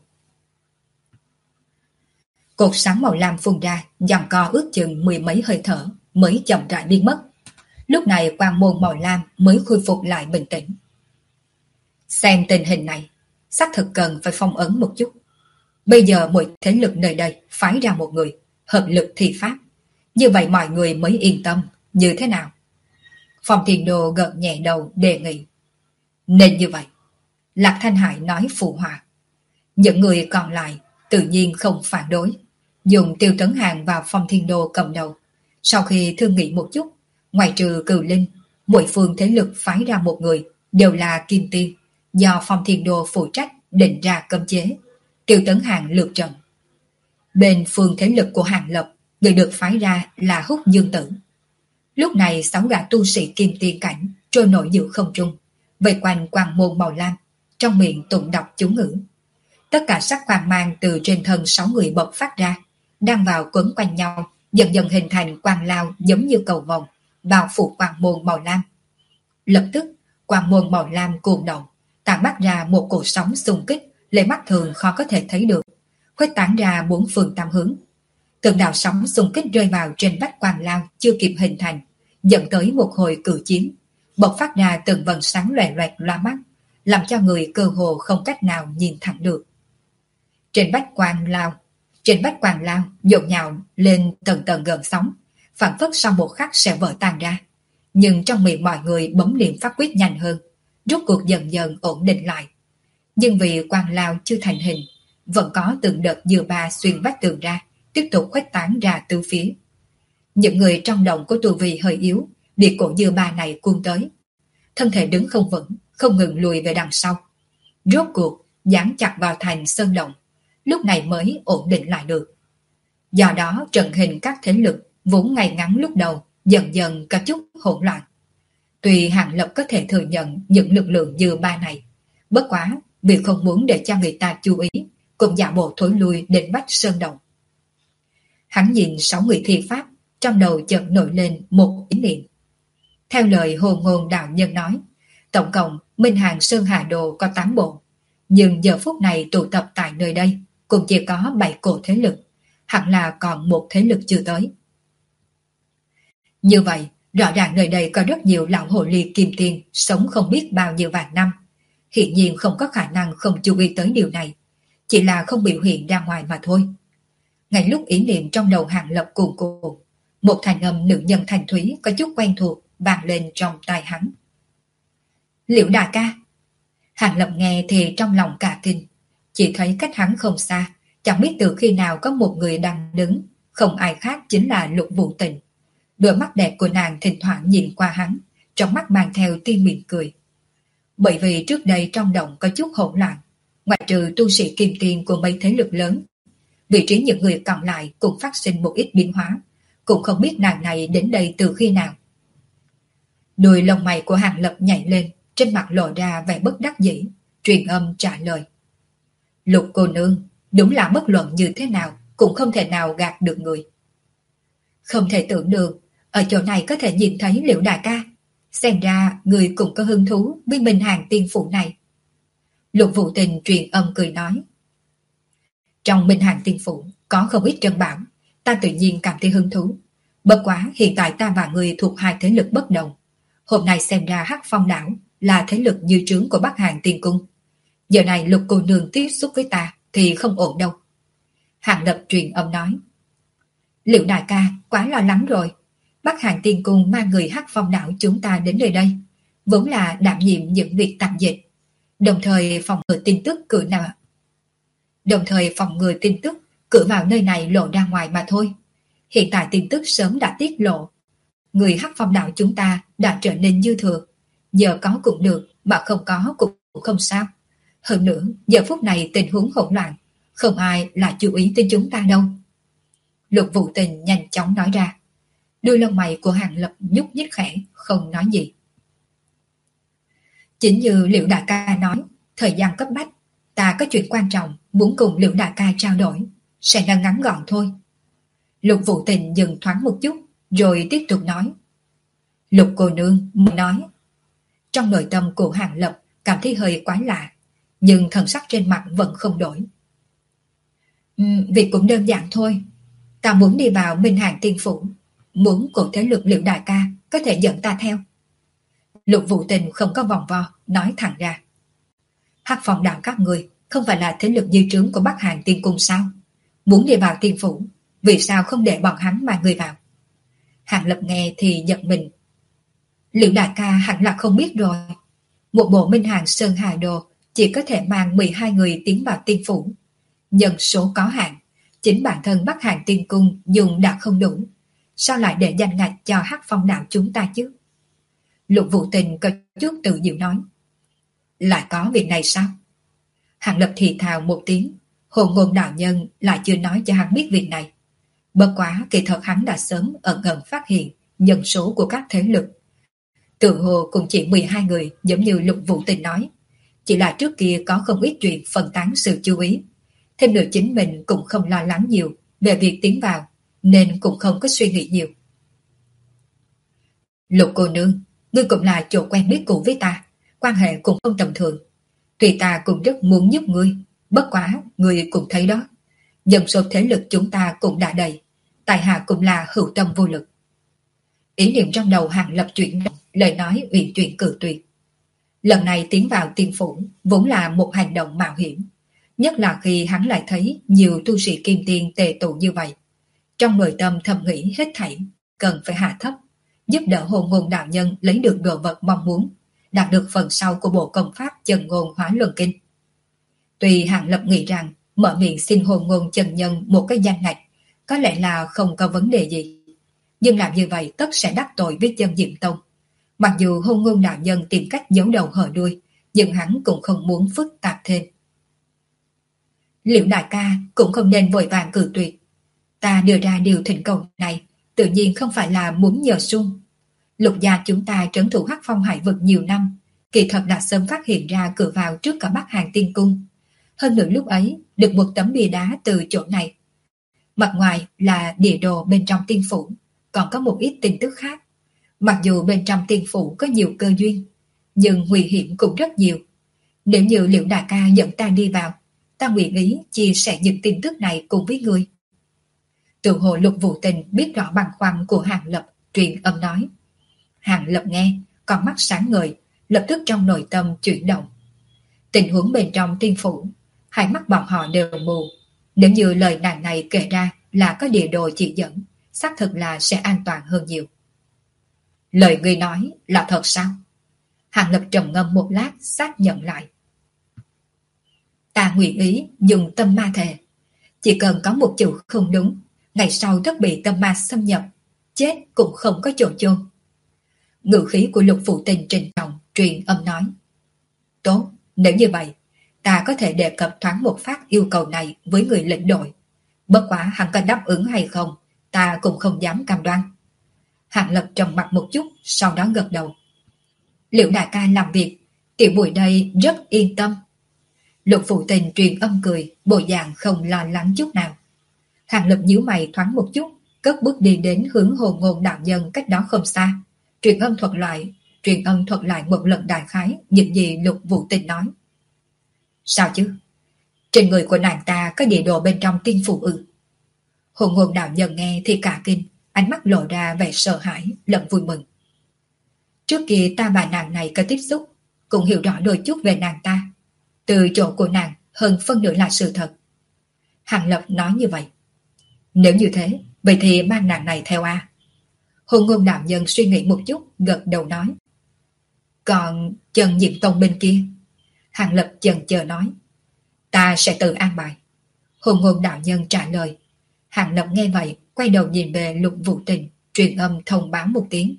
Cột sáng màu lam phun ra, giằng co ước chừng 10 mấy hơi thở mới chậm rãi biến mất. Lúc này quang môn màu lam mới khôi phục lại bình tĩnh. Xem tình hình này, xác thực cần phải phong ấn một chút. Bây giờ mỗi thế lực nơi đây phái ra một người, hợp lực thi pháp. Như vậy mọi người mới yên tâm. Như thế nào? Phong Thiên Đô gật nhẹ đầu đề nghị. Nên như vậy. Lạc Thanh Hải nói phụ họa. Những người còn lại tự nhiên không phản đối, dùng Tiêu Tấn Hàng và Phong Thiên Đô cầm đầu. Sau khi thương nghị một chút, ngoài trừ Cửu Linh, mỗi phương thế lực phái ra một người, đều là kim tiên, do Phong Thiên Đô phụ trách định ra cấm chế. Tiêu Tấn Hàng lược trận. Bên phương thế lực của Hàng Lập, người được phái ra là Húc Dương Tử. Lúc này 6 gã tu sĩ kim tiên cảnh trôi nổi giữa không trung, vây quanh quang môn màu lam, trong miệng tụng đọc chú ngữ. Tất cả sắc quang mang từ trên thân 6 người bộc phát ra, đang vào quấn quanh nhau, dần dần hình thành quang lao giống như cầu vồng, bao phủ quang môn màu lam. Lập tức, quang môn màu lam cuồng động, tản mát ra một cột sóng xung kích, lấy mắt thường khó có thể thấy được, khuếch tán ra 4 phương tám hướng. Từng đạo sóng xung kích rơi vào trên vách quang lao chưa kịp hình thành, dẫn tới một hồi cử chiến, bộc phát ra từng vầng sáng loè loẹt loa mắt, làm cho người cơ hồ không cách nào nhìn thẳng được. Trên vách quang lao dồn nhào lên tầng tầng gợn sóng, phản phất sau một khắc sẽ vỡ tan ra. Nhưng trong miệng mọi người bấm niệm pháp quyết nhanh hơn, rốt cuộc dần dần ổn định lại. Nhưng vì quang lao chưa thành hình, vẫn có từng đợt dừa ba xuyên vách tường ra, tiếp tục khuếch tán ra tứ phía. Những người trong động có tu vi hơi yếu bị cổ dừa ba này cuốn tới, thân thể đứng không vững, không ngừng lùi về đằng sau. Rốt cuộc dán chặt vào thành sơn động, lúc này mới ổn định lại được. Do đó trận hình các thế lực vốn ngày ngắn lúc đầu dần dần có chút hỗn loạn. Tuy Hàng Lập có thể thừa nhận những lực lượng dừa ba này, bất quá vì không muốn để cho người ta chú ý, cũng giả bộ thối lui đến vách sơn động. Hắn nhìn 6 người thi pháp, trong đầu chợt nổi lên một ý niệm. Theo lời Hồ Ngôn đạo nhân nói, tổng cộng Minh Hàng Sơn Hà Đồ có 8 bộ, nhưng giờ phút này tụ tập tại nơi đây cũng chỉ có 7 cổ thế lực, hẳn là còn một thế lực chưa tới. Như vậy, rõ ràng nơi đây có rất nhiều lão hồ ly kim tiên sống không biết bao nhiêu vạn năm. Hiện nhiên không có khả năng không chú ý tới điều này, chỉ là không biểu hiện ra ngoài mà thôi. Ngay lúc ý niệm trong đầu Hàng Lập cuồn cuộn, một thanh âm nữ nhân thanh thúy có chút quen thuộc vang lên trong tai hắn. Liễu đại ca. Hàng Lập nghe thì trong lòng cả kinh, chỉ thấy cách hắn không xa, chẳng biết từ khi nào có một người đang đứng, không ai khác chính là Lục Vũ Tình. Đôi mắt đẹp của nàng thỉnh thoảng nhìn qua hắn, trong mắt mang theo tia mỉm cười. Bởi vì trước đây trong động có chút hỗn loạn, ngoại trừ tu sĩ kim tiên của mấy thế lực lớn, vị trí những người còn lại cũng phát sinh một ít biến hóa, cũng không biết nàng này đến đây từ khi nào. Đuôi lông mày của Hàng Lập nhảy lên, trên mặt lộ ra vẻ bất đắc dĩ, truyền âm trả lời. Lục cô nương, đúng là bất luận như thế nào cũng không thể nào gạt được người. Không thể tưởng được, ở chỗ này có thể nhìn thấy Liễu đại ca. Xem ra người cũng có hứng thú với Minh Hàng tiên phủ này. Lục Vũ Tình truyền âm cười nói. Trong Minh Hàng tiên phủ có không ít trân bảo, ta tự nhiên cảm thấy hứng thú. Bất quá hiện tại ta và người thuộc hai thế lực bất đồng. Hôm nay xem ra Hắc Phong đảo là thế lực dưới trướng của Bắc Hàng tiên cung. Giờ này Lục cô nương tiếp xúc với ta thì không ổn đâu. Hàng Lập truyền âm nói. Liễu đại ca quá lo lắng rồi. Bắc Hàng tiên cung mang người Hắc Phong đảo chúng ta đến nơi đây, vốn là đảm nhiệm những việc tạp dịch, đồng thời phòng ngừa tin tức cử vào nơi này lộ ra ngoài mà thôi. Hiện tại tin tức sớm đã tiết lộ, người Hắc Phong đảo chúng ta đã trở nên dư thừa, giờ có cũng được mà không có cũng không sao. Hơn nữa giờ phút này tình huống hỗn loạn, không ai là chú ý tới chúng ta đâu. Lục Vũ Tình nhanh chóng nói ra. Đôi lông mày của Hàng Lập nhúc nhích khẽ, không nói gì. Chính như Liễu đại ca nói, thời gian cấp bách, ta có chuyện quan trọng muốn cùng Liễu đại ca trao đổi, sẽ là ngắn gọn thôi. Lục Vũ Tình dừng thoáng một chút, rồi tiếp tục nói. Lục cô nương muốn nói. Trong nội tâm của Hàng Lập cảm thấy hơi quái lạ, nhưng thần sắc trên mặt vẫn không đổi. Việc cũng đơn giản thôi. Ta muốn đi vào Minh Hàng tiên phủ, muốn cổ thế lực Liễu đại ca có thể dẫn ta theo. Lục Vũ Tình không có vòng vo, nói thẳng ra. Hắc Phong đảo các người không phải là thế lực dưới trướng của Bắc Hàng tiên cung sao? Muốn đi vào tiên phủ, vì sao không để bọn hắn mang người vào? Hàng Lập nghe thì giật mình. Liễu đại ca hẳn là không biết rồi. Một bộ Minh Hàng Sơn Hà Đồ chỉ có thể mang 12 người tiến vào tiên phủ. Nhân số có hạn, chính bản thân Bắc Hàng tiên cung dùng đã không đủ. Sao lại để danh ngạch cho Hắc Phong đảo chúng ta chứ? Lục Vũ Tình có chút tự diệu nói. Lại có việc này sao? Hàng Lập thì thào một tiếng, Hồn Ngôn đạo nhân lại chưa nói cho hắn biết việc này. Bất quá kỳ thật hắn đã sớm ẩn ẩn phát hiện nhân số của các thế lực. Tự hồ cũng chỉ 12 người giống như Lục Vũ Tình nói. Chỉ là trước kia có không ít chuyện phân tán sự chú ý. Thêm nữa chính mình cũng không lo lắng nhiều về việc tiến vào, nên cũng không có suy nghĩ nhiều. Lục cô nương, ngươi cũng là chỗ quen biết cũ với ta, quan hệ cũng không tầm thường. Tuy ta cũng rất muốn giúp ngươi, bất quá ngươi cũng thấy đó. Dân số thế lực chúng ta cũng đã đầy, tại hạ cũng là hữu tâm vô lực. Ý niệm trong đầu Hàng Lập chuyển động, lời nói uyển chuyển cự tuyệt. Lần này tiến vào tiên phủ vốn là một hành động mạo hiểm, nhất là khi hắn lại thấy nhiều tu sĩ kim tiên tề tụ như vậy. Trong nội tâm thầm nghĩ hết thảy cần phải hạ thấp, giúp đỡ Hồn Ngôn đạo nhân lấy được đồ vật mong muốn, đạt được phần sau của bộ công pháp Chân Ngôn Hóa Luân Kinh. Tuy Hàng Lập nghĩ rằng mở miệng xin Hồn Ngôn chân nhân một cái danh ngạch có lẽ là không có vấn đề gì, nhưng làm như vậy tất sẽ đắc tội với Chân Diệm Tông. Mặc dù Hồn Ngôn đạo nhân tìm cách giấu đầu hở đuôi, nhưng hắn cũng không muốn phức tạp thêm. Liễu đại ca cũng không nên vội vàng cự tuyệt. Ta đưa ra điều thỉnh cầu này tự nhiên không phải là muốn nhờ sung. Lục gia chúng ta trấn thủ Hắc Phong hải vực nhiều năm, kỳ thật đã sớm phát hiện ra cửa vào trước cả Bắc Hàng tiên cung. Hơn nữa lúc ấy được một tấm bia đá từ chỗ này. Mặt ngoài là địa đồ bên trong tiên phủ, còn có một ít tin tức khác. Mặc dù bên trong tiên phủ có nhiều cơ duyên, nhưng nguy hiểm cũng rất nhiều. Nếu như Liễu đại ca dẫn ta đi vào, ta nguyện ý chia sẻ những tin tức này cùng với người. Tự hồ Lục Vũ Tình biết rõ băn khoăn của Hàng Lập, truyền âm nói. Hàng Lập nghe, con mắt sáng ngời, lập tức trong nội tâm chuyển động. Tình huống bên trong tiên phủ, hai mắt bọn họ đều mù. Nếu như lời nàng này kể ra là có địa đồ chỉ dẫn, xác thực là sẽ an toàn hơn nhiều. Lời ngươi nói là thật sao? Hàng Lập trầm ngâm một lát, xác nhận lại. Ta nguyện ý dùng tâm ma thề. Chỉ cần có một chữ không đúng, ngày sau tất bị tâm ma xâm nhập, chết cũng không có chỗ chôn. Ngữ khí của Lục Vũ Tình trịnh trọng, truyền âm nói. Tốt, nếu như vậy, ta có thể đề cập thoáng một phát yêu cầu này với người lĩnh đội. Bất quá hắn có đáp ứng hay không, ta cũng không dám cam đoan. Hàng Lập trầm mặt một chút, sau đó gật đầu, Liệu đại ca làm việc, tiểu muội đây rất yên tâm. Lục Phụ Tình truyền âm cười, bộ dạng không lo lắng chút nào. Hàng Lập nhíu mày thoáng một chút, cất bước đi đến hướng Hồ Ngôn đạo nhân cách đó không xa. Truyền âm thuật lại một lần đại khái những gì Lục Vũ Tình nói. Sao chứ? Trên người của nàng ta có địa đồ bên trong tiên phủ ư? Hồ Ngôn đạo nhân nghe thì cả kinh, ánh mắt lộ ra vẻ sợ hãi lẫn vui mừng. Trước kia ta và nàng này có tiếp xúc, cũng hiểu rõ đôi chút về nàng ta. Từ chỗ của nàng hơn phân nửa là sự thật. Hàng Lập nói như vậy. Nếu như thế, vậy thì mang nàng này theo a. Hồ Ngôn đạo nhân suy nghĩ một chút, gật đầu nói. Còn Trần Diệm Tông bên kia? Hàng Lập chần chờ nói. Ta sẽ tự an bài. Hồ Ngôn đạo nhân trả lời. Hàng Lập nghe vậy, quay đầu nhìn về Lục Vũ Tình, truyền âm thông báo một tiếng.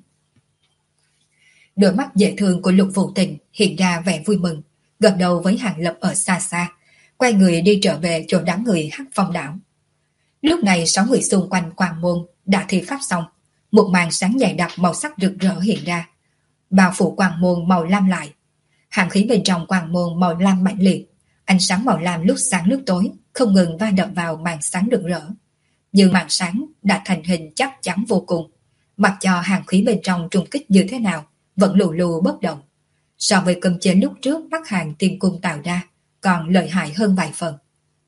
Đôi mắt dễ thương của Lục Vũ Tình hiện ra vẻ vui mừng, gật đầu với Hàng Lập ở xa xa, quay người đi trở về chỗ đám người Hắc Phong đảo. Lúc này 6 người xung quanh Quang Môn đã thi pháp xong, một màn sáng dày đặc màu sắc rực rỡ hiện ra, bao phủ Quang Môn màu lam lại. Hàn khí bên trong Quang Môn màu lam mạnh liệt, ánh sáng màu lam lúc sáng lúc tối không ngừng va đập vào màn sáng rực rỡ. Nhưng màn sáng đã thành hình chắc chắn vô cùng, mặc cho hàn khí bên trong trùng kích như thế nào vẫn lù lù bất động. So với cấm chế lúc trước Bắc Hàn Tiên Cung tạo ra còn lợi hại hơn vài phần.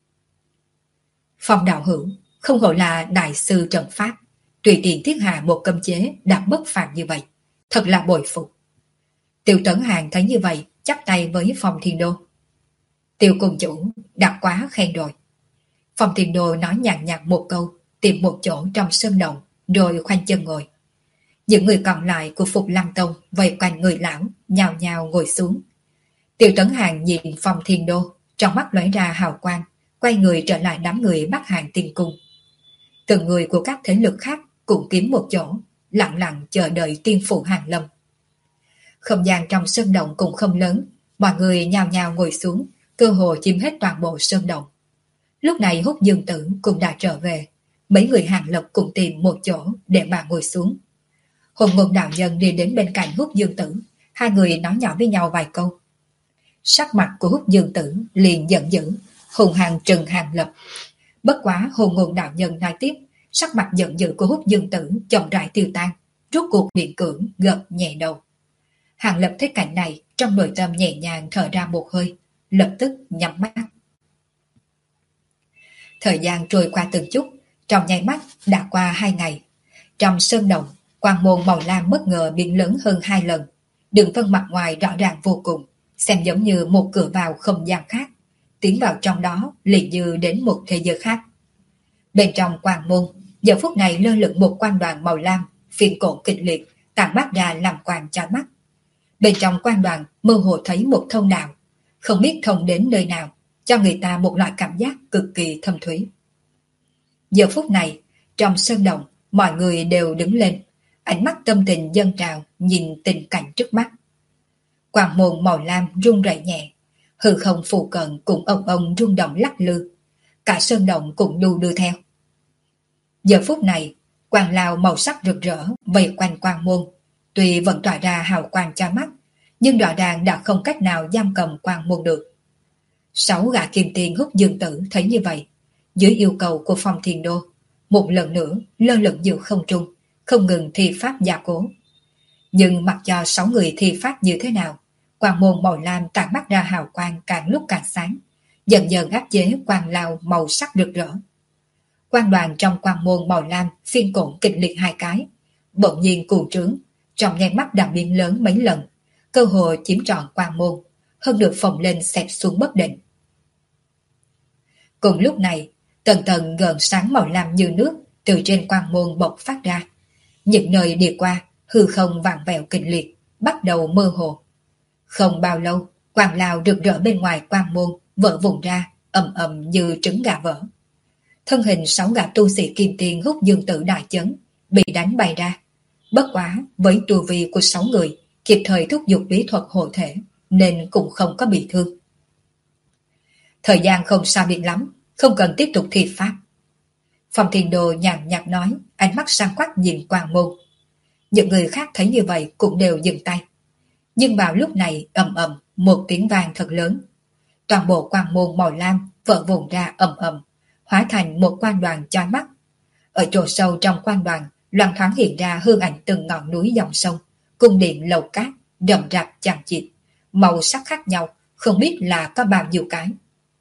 Phong đạo hữu không hổ là đại sư trận pháp, tùy tiện thiết hạ một cấm chế đã bất phàm như vậy, thật là bội phục. Tiêu Tấn Hàn thấy như vậy chắp tay với Phong Thiên Đô. Tiêu cung chủ đã quá khen rồi. Phong Thiên Đô nói nhàn nhạt một câu, tìm một chỗ trong sơn động rồi khoanh chân ngồi. Những người còn lại của Phục Lăng Tông vây quanh người lão, nhào nhào ngồi xuống. Tiêu Tấn Hàn nhìn Phong Thiên Đô, trong mắt lóe ra hào quang, quay người trở lại đám người Bắc Hàn Tiên Cung. Từng người của các thế lực khác cũng kiếm một chỗ, lặng lặng chờ đợi tiên phụ hàng lâm. Không gian trong sơn động cũng không lớn, mọi người nhào nhào ngồi xuống, cơ hồ chiếm hết toàn bộ sơn động. Lúc này Húc Dương Tử cũng đã trở về, mấy người Hàng Lập cũng tìm một chỗ để bà ngồi xuống. Hồn Ngôn đạo nhân đi đến bên cạnh Húc Dương Tử, hai người nói nhỏ với nhau vài câu. Sắc mặt của Húc Dương Tử liền giận dữ, hùng hăng trừng Hàng Lập. Bất quá Hồn Ngôn đạo nhân nói tiếp, sắc mặt giận dữ của Húc Dương Tử chậm rãi tiêu tan, rốt cuộc miễn cưỡng gật nhẹ đầu. Hàng Lập thấy cảnh này, trong nội tâm nhẹ nhàng thở ra một hơi, lập tức nhắm mắt. Thời gian trôi qua từng chút, trong nháy mắt đã qua 2 ngày. Trong sơn động, quang môn màu lam bất ngờ biến lớn hơn 2 lần. Đường vân mặt ngoài rõ ràng vô cùng, xem giống như một cửa vào không gian khác. Tiến vào trong đó liền như đến một thế giới khác. Bên trong quang môn, giờ phút này lơ lửng một quang đoàn màu lam, phiên cổ kịch liệt, tản mát ra làm quang chói mắt. Bên trong quang đoàn mơ hồ thấy một thông đạo, không biết thông đến nơi nào, cho người ta một loại cảm giác cực kỳ thâm thúy. Giờ phút này, trong sơn động, mọi người đều đứng lên, ánh mắt tâm tình dâng trào nhìn tình cảnh trước mắt. Quang môn màu lam rung rẩy nhẹ, hư không phụ cận cũng ông rung động lắc lư, cả sơn động cũng đu đưa theo. Giờ phút này, quang lao màu sắc rực rỡ vây quanh quang môn, tuy vẫn tỏa ra hào quang chói mắt, nhưng rõ ràng đã không cách nào giam cầm quang môn được. 6 gã kim tiền Húc Dương Tử thấy như vậy, dưới yêu cầu của Phong Thiên Đô, một lần nữa lơ lửng giữa không trung, không ngừng thi pháp gia cố. Nhưng mặc cho 6 người thi pháp như thế nào, quang môn màu lam tản mát ra hào quang càng lúc càng sáng, dần dần áp chế quang lao màu sắc rực rỡ. Quang đoàn trong quang môn màu lam phiên cổn kịch liệt 2 cái, bỗng nhiên cuồng trướng, trong nháy mắt đã biến lớn mấy lần, cơ hồ chiếm trọn quang môn, hơn được phồng lên xẹp xuống bất định. Cùng lúc này, tầng tầng gợn sáng màu lam như nước từ trên quang môn bộc phát ra. Những nơi đi qua, hư không vặn vẹo kịch liệt, bắt đầu mơ hồ. Không bao lâu, quang lao rực rỡ bên ngoài quang môn vỡ vụn ra, ầm ầm như trứng gà vỡ. Thân hình 6 gã tu sĩ kim tiền Húc Dương Tử đại chấn, bị đánh bay ra. Bất quá, với tu vi của 6 người, kịp thời thúc giục bí thuật hộ thể, nên cũng không có bị thương. Thời gian không sao biệt lắm, không cần tiếp tục thi pháp. Phong Thiên Đô nhàn nhạt nói, ánh mắt sáng quắc nhìn quang môn. Những người khác thấy như vậy cũng đều dừng tay. Nhưng vào lúc này ầm ầm một tiếng vang thật lớn. Toàn bộ quang môn màu lam vỡ vụn ra ầm ầm, hóa thành một quang đoàn chói mắt. Ở chỗ sâu trong quang đoàn, loang thoáng hiện ra hương ảnh từng ngọn núi dòng sông, cung điện lầu cát, rậm rạp chằng chịt, màu sắc khác nhau, không biết là có bao nhiêu cái.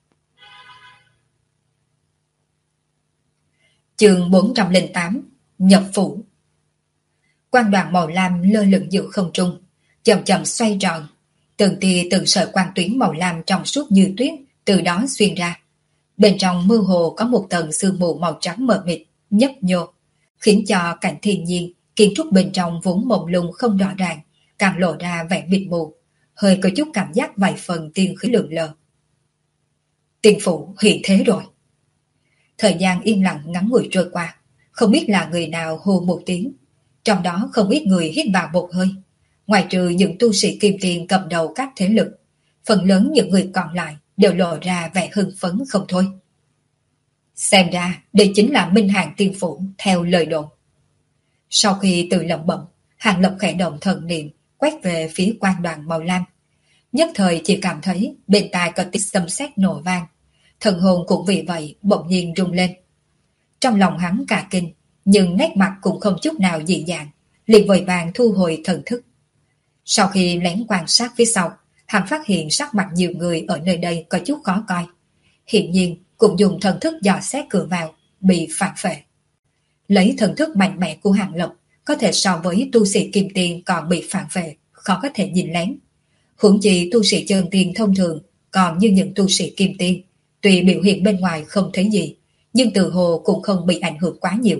Chương 408 Nhập phủ. Quang đoàn màu lam lơ lửng giữa không trung, chậm chậm xoay tròn, từng tia từng sợi quang tuyến màu lam trong suốt như tuyết từ đó xuyên ra. Bên trong mơ hồ có một tầng sương mù màu trắng mờ mịt, nhấp nhô, khiến cho cảnh thiên nhiên, kiến trúc bên trong vốn mông lung không rõ ràng, càng lộ ra vẻ mịt mù, hơi có chút cảm giác vài phần tiên khí lượn lờ. Tiên phủ hiện thế rồi. Thời gian im lặng ngắn ngủi trôi qua, không biết là người nào hô một tiếng, trong đó không ít người hít vào một hơi. Ngoài trừ những tu sĩ kim tiền cầm đầu các thế lực, phần lớn những người còn lại đều lộ ra vẻ hưng phấn không thôi. Xem ra đây chính là Minh Hàng tiên phủ theo lời đồn. Sau khi tự lẩm bẩm, Hàng Lập khẽ động thần niệm quét về phía quang đoàn màu lam. Nhất thời chỉ cảm thấy bên tai có tiếng xâm xét nổ vang, thần hồn cũng vì vậy bỗng nhiên rung lên. Trong lòng hắn cả kinh, nhưng nét mặt cũng không chút nào dị dạng, liền vội vàng thu hồi thần thức. Sau khi lén quan sát phía sau, hắn phát hiện sắc mặt nhiều người ở nơi đây có chút khó coi. Hiện nhiên cũng dùng thần thức dò xét cửa vào, bị phản phệ. Lấy thần thức mạnh mẽ của Hàng Lập, có thể so với tu sĩ kim tiền còn bị phản phệ, khó có thể nhìn lén. Huống chi tu sĩ chân tiền thông thường, còn như những tu sĩ kim tiền, tuy biểu hiện bên ngoài không thấy gì, nhưng từ hồ cũng không bị ảnh hưởng quá nhiều.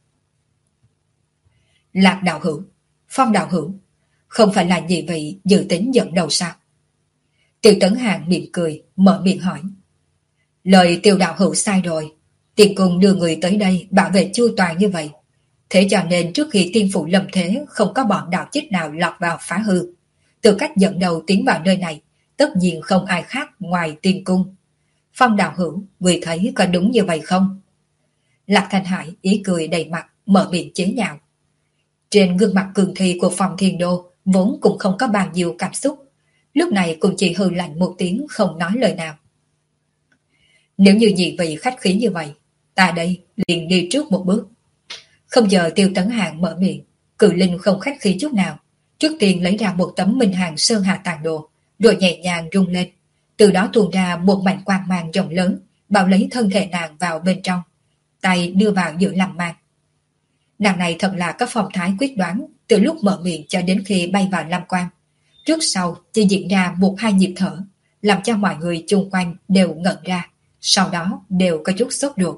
Lạc đạo hữu, Phong đạo hữu, không phải là nhị vị dự tính dẫn đầu sao? Tiêu Tấn Hàng mỉm cười, mở miệng hỏi. Lời Tiêu đạo hữu sai rồi, tiền cung đưa người tới đây bảo vệ chu toàn như vậy. Thế cho nên trước khi tiên phủ lâm thế không có bọn đạo chích nào lọt vào phá hư. Từ cách dẫn đầu tiến vào nơi này, tất nhiên không ai khác ngoài tiên cung. Phong đạo hữu, người thấy có đúng như vậy không? Lạc Thanh Hải ý cười đầy mặt, mở miệng chế nhạo. Trên gương mặt cường thi của Phong Thiên Đô vốn cũng không có bao nhiêu cảm xúc, lúc này cũng chỉ hừ lạnh một tiếng không nói lời nào. Nếu như nhị vị khách khí như vậy, ta đây liền đi trước một bước. Không chờ Tiêu Tấn Hàng mở miệng, Cự Linh không khách khí chút nào, trước tiên lấy ra một tấm Minh Hàng Sơn Hà Tàn Đồ, rồi nhẹ nhàng rung lên, từ đó tuôn ra một mảnh quang mang rộng lớn, bao lấy thân thể nàng vào bên trong, tay đưa vào giữa làm mang. Nàng này thật là có phong thái quyết đoán, từ lúc mở miệng cho đến khi bay vào lam quang. Trước sau chỉ diễn ra một hai nhịp thở, làm cho mọi người chung quanh đều ngẩn ra, sau đó đều có chút sốt ruột.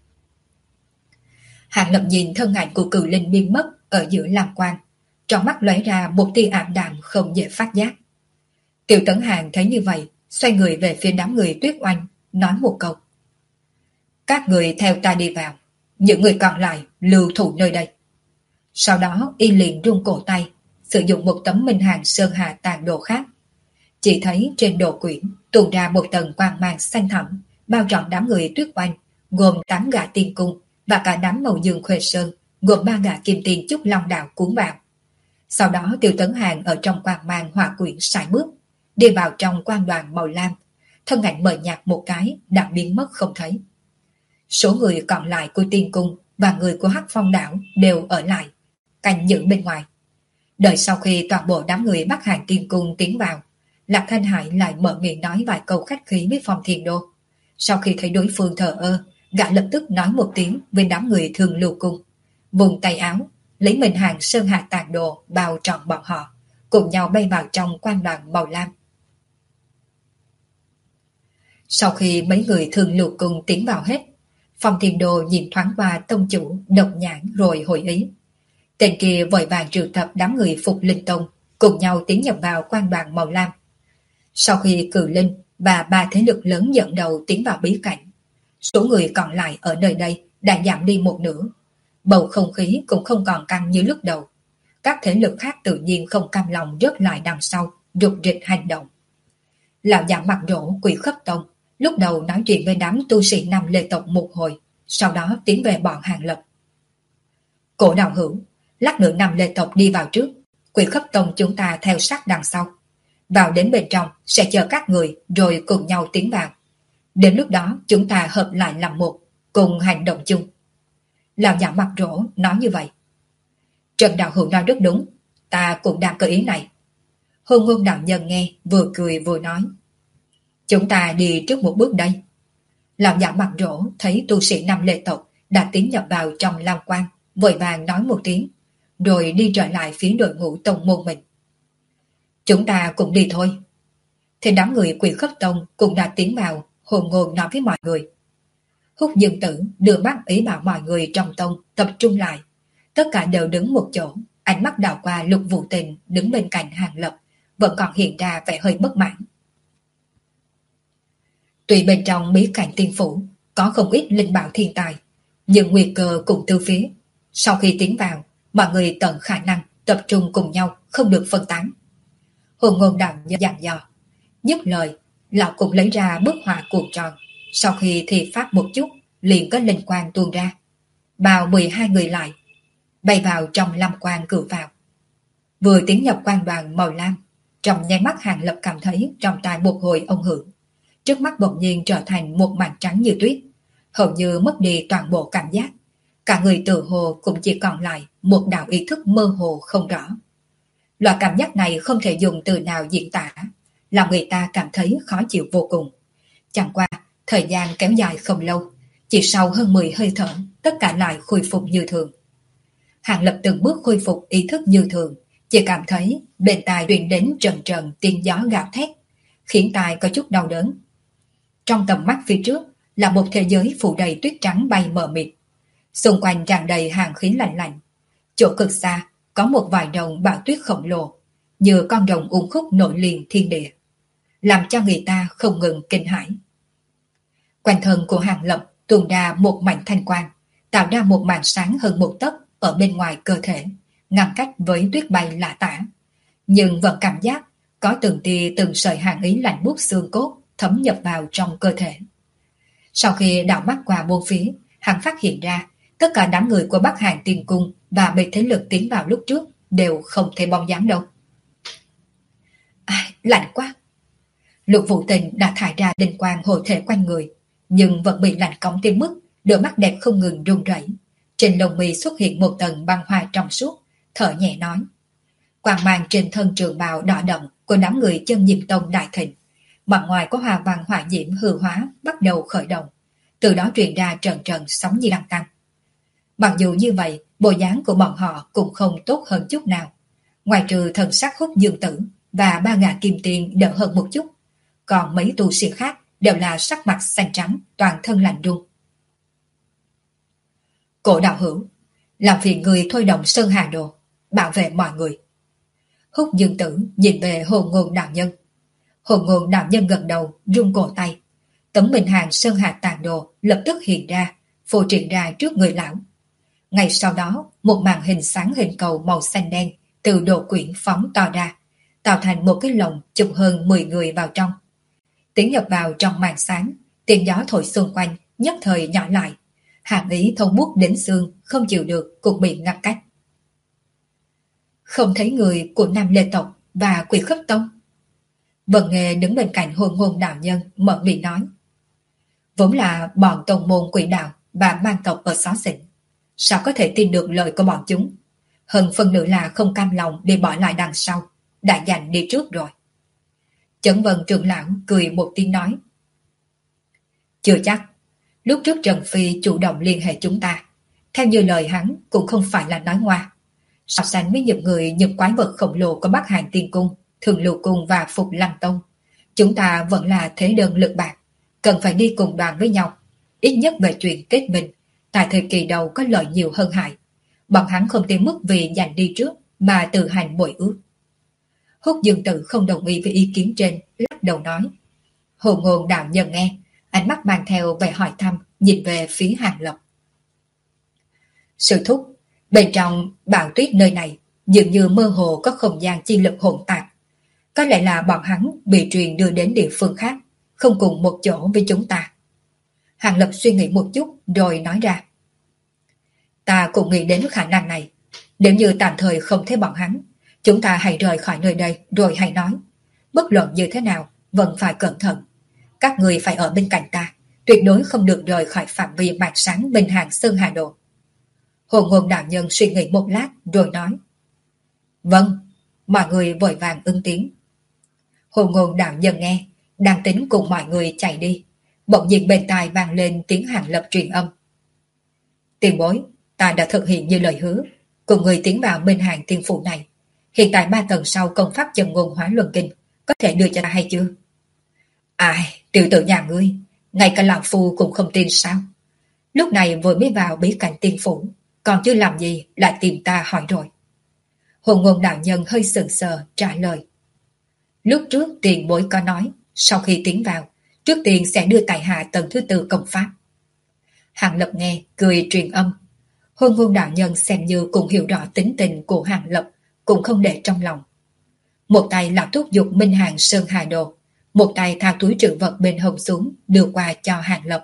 Hàng Lập nhìn thân ảnh của Cự Linh biến mất ở giữa lam quang, trong mắt lóe ra một tia ảm đạm không dễ phát giác. Tiêu Tấn Hàng thấy như vậy, xoay người về phía đám người Tuyết Oanh, nói một câu. Các người theo ta đi vào, những người còn lại lưu thủ nơi đây. Sau đó y liền rung cổ tay, sử dụng một tấm Minh Hàng Sơn Hà Tàn Đồ khác. Chỉ thấy trên đồ quyển tuôn ra một tầng quang mang xanh thẳm, bao trọn đám người Tuyết Oanh, gồm 8 gã tiên cung và cả đám Mậu Dương Khuê Sơn, gồm 3 gã kim tiền Trúc Long Đạo cuốn vào. Sau đó Tiêu Tấn Hàng ở trong quang mang hỏa quyển sải bước, đi vào trong quang đoàn màu lam, thân ảnh mờ nhạt một cái đã biến mất không thấy. Số người còn lại của tiên cung và người của Hắc Phong đảo đều ở lại, canh giữ bên ngoài. Đợi sau khi toàn bộ đám người Bắc Hàng tiên cung tiến vào, Lạc Thanh Hải lại mở miệng nói vài câu khách khí với Phong Thiên Đô. Sau khi thấy đối phương thờ ơ, gã lập tức nói một tiếng với đám người Thương Lưu Cung, vùng tay áo, lấy Minh Hàng Sơn Hà Tàn Đồ bao trọn bọn họ, cùng nhau bay vào trong quang đoàn màu lam. Sau khi mấy người Thương Lưu Cung tiến vào hết, Phong Thiên Đô nhìn thoáng qua tông chủ độc nhãn rồi hội ý. Tên kia vội vàng triệu tập đám người Phục Linh Tông cùng nhau tiến nhập vào quang đoàn màu lam. Sau khi Cự Linh và 3 thế lực lớn dẫn đầu tiến vào bí cảnh, số người còn lại ở nơi đây đã giảm đi một nửa. Bầu không khí cũng không còn căng như lúc đầu. Các thế lực khác tự nhiên không cam lòng rớt lại đằng sau, rục rịch hành động. Lão già mặt rỗ Quỷ Khất Tông lúc đầu nói chuyện với đám tu sĩ Nam Lê tộc một hồi, sau đó tiến về bọn Hàng Lập. Cổ đạo hữu, lát nữa Nam Lê tộc đi vào trước, Quỷ khất tông chúng ta theo sát đằng sau. Vào đến bên trong sẽ chờ các người rồi cùng nhau tiến vào. Đến lúc đó chúng ta hợp lại làm một, cùng hành động chung. Lão giả mặt rỗ nói như vậy. Trần đạo hữu nói rất đúng, ta cũng đang có ý này. Hôn ngôn đạo nhân nghe vừa cười vừa nói. Chúng ta đi trước một bước đây. Lão giả mặt rỗ thấy tu sĩ Nam Lê tộc đã tiến nhập vào trong Lam Quan, vội vàng nói một tiếng, rồi đi trở lại phía đội ngũ tông môn mình. Chúng ta cũng đi thôi. Thì đám người Quỷ Khất Tông cũng đã tiến vào, hồn ngôn nói với mọi người. Húc Dương Tử đưa mắt ý bảo mọi người trong tông tập trung lại. Tất cả đều đứng một chỗ, ánh mắt đảo qua Lục Vũ Tình đứng bên cạnh Hàng Lập, vẫn còn hiện ra vẻ hơi bất mãn. Tuy bên trong bí cảnh tiên phủ có không ít linh bảo thiên tài, nhưng nguy cơ cùng từ phía. Sau khi tiến vào, mọi người tận khả năng tập trung cùng nhau, không được phân tán. Hồn ngôn đạo dặn dò. Dứt lời, lão cũng lấy ra bức họa cuộn tròn. Sau khi thi pháp một chút, liền có linh quang tuôn ra. Bào 12 người lại, bay vào trong lam quang cử vào. Vừa tiến nhập quang đoàn màu lam, trong nháy mắt Hàng Lập cảm thấy trong tai một hồi ông hưởng. Trước mắt bỗng nhiên trở thành một màn trắng như tuyết, hầu như mất đi toàn bộ cảm giác. Cả người tự hồ cũng chỉ còn lại một đạo ý thức mơ hồ không rõ. Loại cảm giác này không thể dùng từ nào diễn tả, làm người ta cảm thấy khó chịu vô cùng. Chẳng qua, thời gian kéo dài không lâu, chỉ sau hơn 10 hơi thở, tất cả lại khôi phục như thường. Hàng Lập từng bước khôi phục ý thức như thường, chỉ cảm thấy bên tai truyền đến trần trần tiếng gió gào thét, khiến tai có chút đau đớn. Trong tầm mắt phía trước là một thế giới phủ đầy tuyết trắng bay mờ mịt, xung quanh tràn đầy hàng khí lạnh lạnh. Chỗ cực xa có một vài đồng bão tuyết khổng lồ, như con rồng uốn khúc nổi liền thiên địa, làm cho người ta không ngừng kinh hãi. Quanh thân của Hàng Lập tuôn ra một mảnh thanh quang, tạo ra một màn sáng hơn một tấc ở bên ngoài cơ thể, ngăn cách với tuyết bay lạ tả, nhưng vẫn cảm giác có từng tia từng sợi hàn ý lạnh buốt xương cốt thấm nhập vào trong cơ thể. Sau khi đảo mắt qua bốn phía, hắn phát hiện ra tất cả đám người của Bắc Hàn Tiên Cung và bị thế lực tiến vào lúc trước đều không thấy bóng dáng đâu. Lạnh quá! Lục Vũ Tình đã thải ra linh quang hộ thể quanh người, nhưng vẫn bị lạnh cóng tới mức đôi mắt đẹp không ngừng run rẩy. Trên lông mi xuất hiện một tầng băng hoa trong suốt, thở nhẹ nói. Quang mang trên thân trường bào đỏ đậm của đám người Chân Diệm Tông đại thịnh, mặt ngoài có hoa văn hỏa diễm hư hóa bắt đầu khởi động, từ đó truyền ra trần trần sóng như đang tăng. Mặc dù như vậy, bộ dáng của bọn họ cũng không tốt hơn chút nào, ngoài trừ thần sắc Húc Dương Tử và ba gã kim tiền đỡ hơn một chút, còn mấy tu sĩ khác đều là sắc mặt xanh trắng, toàn thân lạnh run. Cổ đạo hữu, làm phiền người thôi động Sơn Hà Đồ, bảo vệ mọi người. Húc Dương Tử nhìn về Hồn Ngôn đạo nhân. Hồn Ngôn đạo nhân gật đầu, rung cổ tay. Tấm minh hàng Sơn Hà Tàn Đồ lập tức hiện ra, phô triển ra trước người lão. Ngay sau đó, một màn hình sáng hình cầu màu xanh đen từ đồ quyển phóng to ra, tạo thành một cái lồng chụp hơn 10 người vào trong. Tiến nhập vào trong màn sáng, tiếng gió thổi xung quanh, nhất thời nhỏ lại. Hàn ý thông buốt đến xương, không chịu được cũng bị ngăn cách. Không thấy người của Nam Lê tộc và Quỷ Khất Tông. Vân Nghê đứng bên cạnh Hồn Ngôn đạo nhân mở miệng nói. Vốn là bọn tông môn quỷ đạo và mang tộc ở xó xỉnh, sao có thể tin được lời của bọn chúng? Hơn phần nữa là không cam lòng để bỏ lại đằng sau, đã giành đi trước rồi. Chấn Vân trưởng lão cười một tiếng nói. Chưa chắc. Lúc trước Trần Phi chủ động liên hệ chúng ta, theo như lời hắn cũng không phải là nói ngoa. So sánh với những người những quái vật khổng lồ của Bắc Hàn Tiên Cung, Thường Lưu Cung và Phục Lăng Tông, chúng ta vẫn là thế đơn lực bạc, cần phải đi cùng đoàn với nhau. Ít nhất về chuyện kết minh, tại thời kỳ đầu có lợi nhiều hơn hại. Bọn hắn không tới mức vì giành đi trước mà tự hành bội ước. Húc Dương Tử không đồng ý với ý kiến trên, lắc đầu nói. Hồn Ngôn đạo nhân nghe, ánh mắt mang theo vẻ hỏi thăm, nhìn về phía Hàng Lập. Sư thúc, bên trong bão tuyết nơi này dường như mơ hồ có không gian chi lực hỗn tạp. Có lẽ là bọn hắn bị truyền đưa đến địa phương khác, không cùng một chỗ với chúng ta. Hàng Lập suy nghĩ một chút rồi nói ra. Ta cũng nghĩ đến khả năng này. Nếu như tạm thời không thấy bọn hắn, Chúng ta hãy rời khỏi nơi đây rồi hãy nói. Bất luận như thế nào, vẫn phải cẩn thận. Các người phải ở bên cạnh ta, tuyệt đối không được rời khỏi phạm vi màn sáng Minh Hàng Sơn Hà Đồ. Hồ Ngôn đạo nhân suy nghĩ một lát rồi nói. Vâng, mọi người vội vàng ứng tiếng. Hồ Ngôn đạo nhân nghe, đang tính cùng mọi người chạy đi. Bỗng nhiên bên tai vang lên tiếng Hàng Lập truyền âm. Tiền bối, ta đã thực hiện như lời hứa, cùng người tiến vào Minh Hàng tiên phủ này. Hiện tại 3 tầng sau công pháp chân ngôn hóa luân kinh, có thể đưa cho ta hay chưa? Ai, tiểu tử nhà ngươi, ngay cả lão phu cũng không tin sao? Lúc này vừa mới vào bí cảnh tiên phủ, còn chưa làm gì lại tìm ta hỏi rồi. Hồ Ngôn đạo nhân hơi sững sờ trả lời. Lúc trước tiền bối có nói, sau khi tiến vào, trước tiên sẽ đưa tại hạ tầng thứ 4 công pháp. Hàng Lập nghe, cười truyền âm. Hồ Ngôn đạo nhân xem như cũng hiểu rõ tính tình của Hàng Lập, cũng không để trong lòng. Một tay là thúc giục Minh Hàng Sơn Hà Đồ, một tay thao túi trữ vật bên hông xuống đưa qua cho Hàng Lập.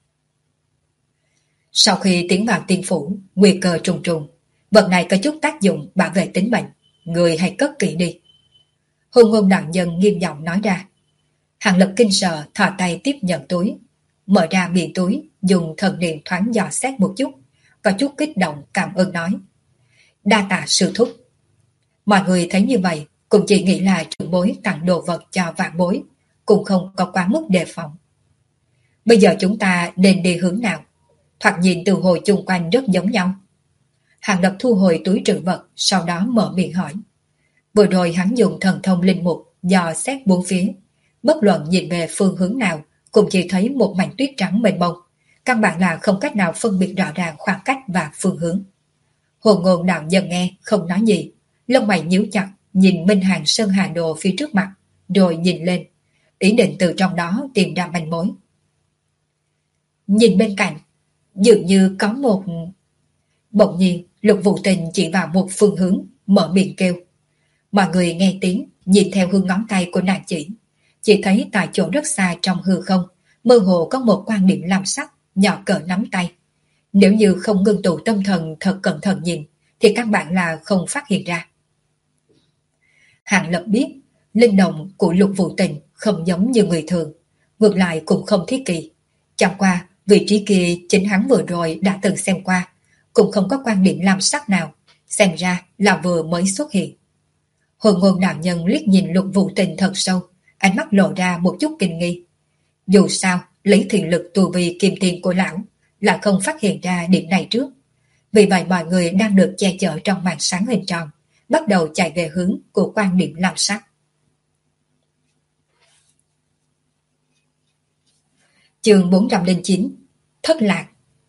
Sau khi tiến vào tiên phủ, nguy cơ trùng trùng, vật này có chút tác dụng bảo vệ tính mệnh, người hãy cất kỹ đi. Hồ Ngôn đạo nhân nghiêm giọng nói ra. Hàng Lập kinh sợ thò tay tiếp nhận túi, mở ra miệng túi, dùng thần niệm thoáng dò xét một chút, có chút kích động cảm ơn nói. Đa tạ sư thúc. Mọi người thấy như vậy, cũng chỉ nghĩ là trưởng bối tặng đồ vật cho vạn bối, cũng không có quá mức đề phòng. Bây giờ chúng ta nên đi hướng nào? Thoạt nhìn từ hồi chung quanh rất giống nhau. Hàng Lập thu hồi túi trữ vật, sau đó mở miệng hỏi. Vừa rồi hắn dùng thần thông linh mục, dò xét bốn phía. Bất luận nhìn về phương hướng nào, cũng chỉ thấy một mảnh tuyết trắng mênh mông. Căn bản là không cách nào phân biệt rõ ràng khoảng cách và phương hướng. Hồ Ngôn đạo nhân nghe, không nói gì. Lông mày nhíu chặt, nhìn Minh Hàng Sơn Hà Đồ phía trước mặt, rồi nhìn lên, ý định từ trong đó tìm ra manh mối. Nhìn bên cạnh, dường như có một... Bỗng nhiên, Lục Vũ Tình chỉ vào một phương hướng, mở miệng kêu. Mọi người nghe tiếng, nhìn theo hướng ngón tay của nàng chỉ thấy tại chỗ rất xa trong hư không, mơ hồ có một quan điểm lam sắc, nhỏ cỡ nắm tay. Nếu như không ngưng tụ tâm thần thật cẩn thận nhìn, thì căn bản là không phát hiện ra. Hàng Lập biết, linh động của Lục Vũ Tình không giống như người thường, ngược lại cũng không thiết kỳ. Chẳng qua, vị trí kia chính hắn vừa rồi đã từng xem qua, cũng không có quan điểm lam sắc nào, xem ra là vừa mới xuất hiện. Hồ Ngôn đạo nhân liếc nhìn Lục Vũ Tình thật sâu, ánh mắt lộ ra một chút kinh nghi. Dù sao, lấy thiện lực tu vi kim tiền của lão, là không phát hiện ra điểm này trước. Vì vậy mọi người đang được che chở trong màn sáng hình tròn, bắt đầu chạy về hướng của quan điểm lam sắc. Chương 409 Thất lạc.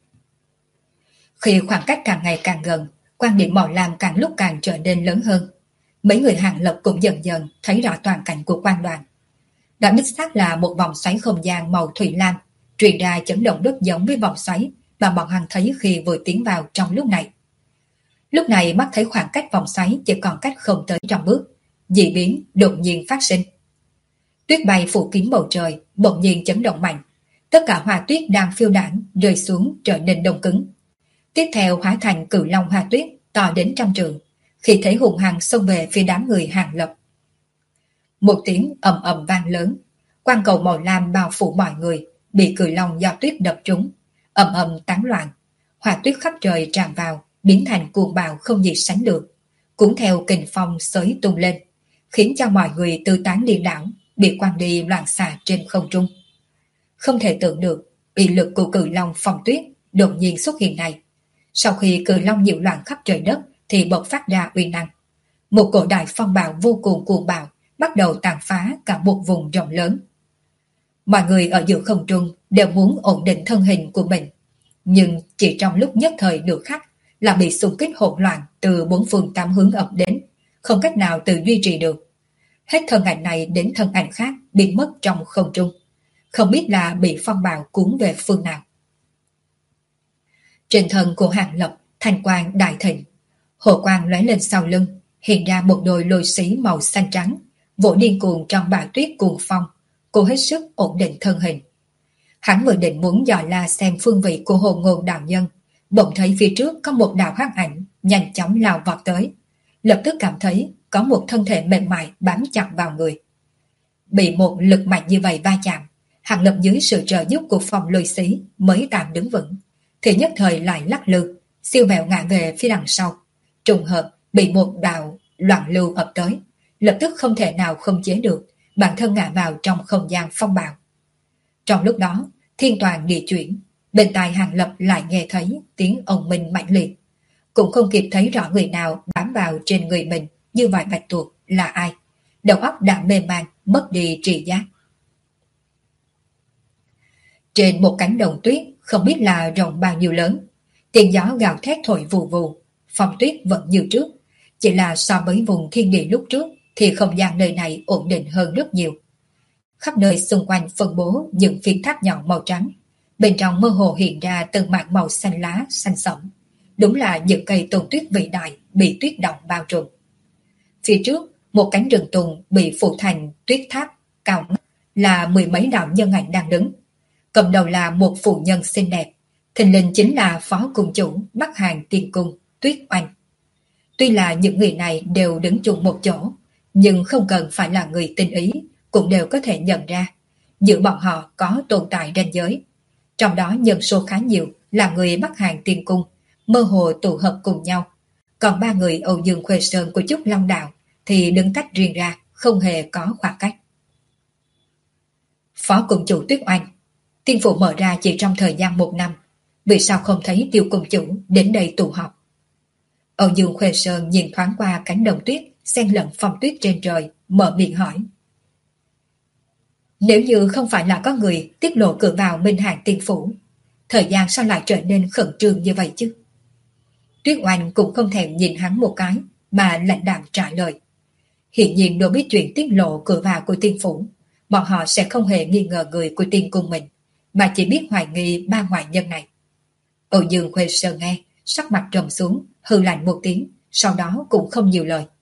Khi khoảng cách càng ngày càng gần, quan điểm màu lam càng lúc càng trở nên lớn hơn. Mấy người Hàng Lập cũng dần dần thấy rõ toàn cảnh của quan đoàn. Đó đích xác là một vòng xoáy không gian màu thủy lam, truyền ra chấn động rất giống với vòng xoáy mà bọn hắn thấy khi vừa tiến vào trong lúc này. Lúc này mắt thấy khoảng cách vòng xoáy chỉ còn cách không tới trăm bước, dị biến đột nhiên phát sinh. Tuyết bay phủ kín bầu trời, bỗng nhiên chấn động mạnh. Tất cả hoa tuyết đang phiêu đãng rơi xuống trở nên đông cứng. Tiếp theo hóa thành cự long hoa tuyết to đến trăm trượng, khi thấy hùng hăng xông về phía đám người Hàng Lập. Một tiếng ầm ầm vang lớn, quang cầu màu lam bao phủ mọi người, bị cự long do tuyết đập trúng, ầm ầm tán loạn. Hoa tuyết khắp trời tràn vào, biến thành cuồng bạo không gì sánh được, cũng theo kình phong xới tung lên, khiến cho mọi người tư tán điên đảo, bị quăng đi loạn xạ trên không trung. Không thể tưởng được, uy lực của cự long phong tuyết đột nhiên xuất hiện này. Sau khi cự long nhiễu loạn khắp trời đất thì bộc phát ra uy năng. Một cổ đại phong bạo vô cùng cuồng bạo bắt đầu tàn phá cả một vùng rộng lớn. Mọi người ở giữa không trung đều muốn ổn định thân hình của mình, nhưng chỉ trong lúc nhất thời nửa khắc là bị xung kích hỗn loạn từ bốn phương tám hướng ập đến, không cách nào tự duy trì được. Hết thân ảnh này đến thân ảnh khác biến mất trong không trung, không biết là bị phong bạo cuốn về phương nào. Trên thân của Hàng Lập thanh quang đại thịnh, hồ quang lóe lên sau lưng, hiện ra một đôi lôi xí màu xanh trắng, vỗ điên cuồng trong bão tuyết cuồng phong, cô hết sức ổn định thân hình. Hắn vừa định muốn dò la xem phương vị của Hồ Ngôn đạo nhân, bỗng thấy phía trước có một đạo hắc ảnh nhanh chóng lao vọt tới, lập tức cảm thấy có một thân thể mềm mại bám chặt vào người. Bị một lực mạnh như vậy va chạm, Hàng Lập dưới sự trợ giúp của Phong Lôi Xí mới tạm đứng vững, thì nhất thời lại lắc lư, siêu vẹo ngã về phía đằng sau. Trùng hợp bị một đạo loạn lưu ập tới, lập tức không thể nào không chế được, bản thân ngã vào trong không gian phong bạo. Trong lúc đó, thiên toàn địa chuyển, bên tai Hàng Lập lại nghe thấy tiếng ông minh mạnh liệt. Cũng không kịp thấy rõ người nào bám vào trên người mình như vài bạch tuộc là ai. Đầu óc đã mê man, mất đi tri giác. Trên một cánh đồng tuyết không biết là rộng bao nhiêu lớn, tiếng gió gào thét thổi vù vù, phong tuyết vẫn như trước, chỉ là so với vùng thiên địa lúc trước thì không gian nơi này ổn định hơn rất nhiều. Khắp nơi xung quanh phân bố những phiến thác nhỏ màu trắng, bên trong mơ hồ hiện ra từng mảng màu xanh lá xanh sẫm, đúng là những cây tùng tuyết vĩ đại bị tuyết động bao trùm. Phía trước, một cánh rừng tùng bị phủ thành tuyết thác cao ngất, là mười mấy đạo nhân ảnh đang đứng. Cầm đầu là một phụ nhân xinh đẹp, thình lình chính là phó cung chủ Bắc Hàng Tiên Cung Tuyết Oanh. Tuy là những người này đều đứng chung một chỗ, nhưng không cần phải là người tinh ý cũng đều có thể nhận ra giữa bọn họ có tồn tại ranh giới. Trong đó nhân số khá nhiều là người Bắc Hàng Tiên Cung mơ hồ tụ hợp cùng nhau, còn ba người Âu Dương Khuê Sơn của Trúc Long Đạo thì đứng tách riêng ra, không hề có khoảng cách. Phó cung chủ Tuyết Oanh, tiên phủ mở ra chỉ trong thời gian 1 năm, vì sao không thấy Tiêu cung chủ đến đây tụ họp? Âu Dương Khuê Sơn nhìn thoáng qua cánh đồng tuyết xen lẫn phong tuyết trên trời, mở miệng hỏi. Nếu như không phải là có người tiết lộ cửa vào Minh Hàng tiên phủ, thời gian sao lại trở nên khẩn trương như vậy chứ? Tuyết Oanh cũng không thèm nhìn hắn một cái mà lạnh đạm trả lời. Hiện nhiên đối với chuyện tiết lộ cửa vào của tiên phủ, bọn họ sẽ không hề nghi ngờ người của tiên cung mình, mà chỉ biết hoài nghi ba ngoại nhân này. Âu Dương Khuê Sơn nghe, sắc mặt trầm xuống, hừ lạnh một tiếng, sau đó cũng không nhiều lời.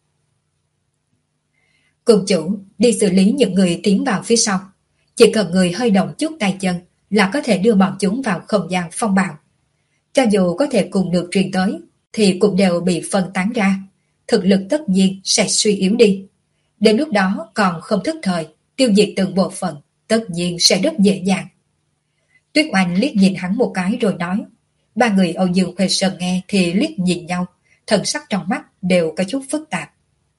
Cung chủ, đi xử lý những người tiến vào phía sau. Chỉ cần người hơi động chút tay chân là có thể đưa bọn chúng vào không gian phong bạo. Cho dù có thể cùng được truyền tới, thì cũng đều bị phân tán ra. Thực lực tất nhiên sẽ suy yếu đi. Đến lúc đó còn không thức thời, tiêu diệt từng bộ phận, tất nhiên sẽ rất dễ dàng. Tuyết Oanh liếc nhìn hắn một cái rồi nói. Ba người Âu Dương Khuê Sơn nghe thì liếc nhìn nhau, thần sắc trong mắt đều có chút phức tạp.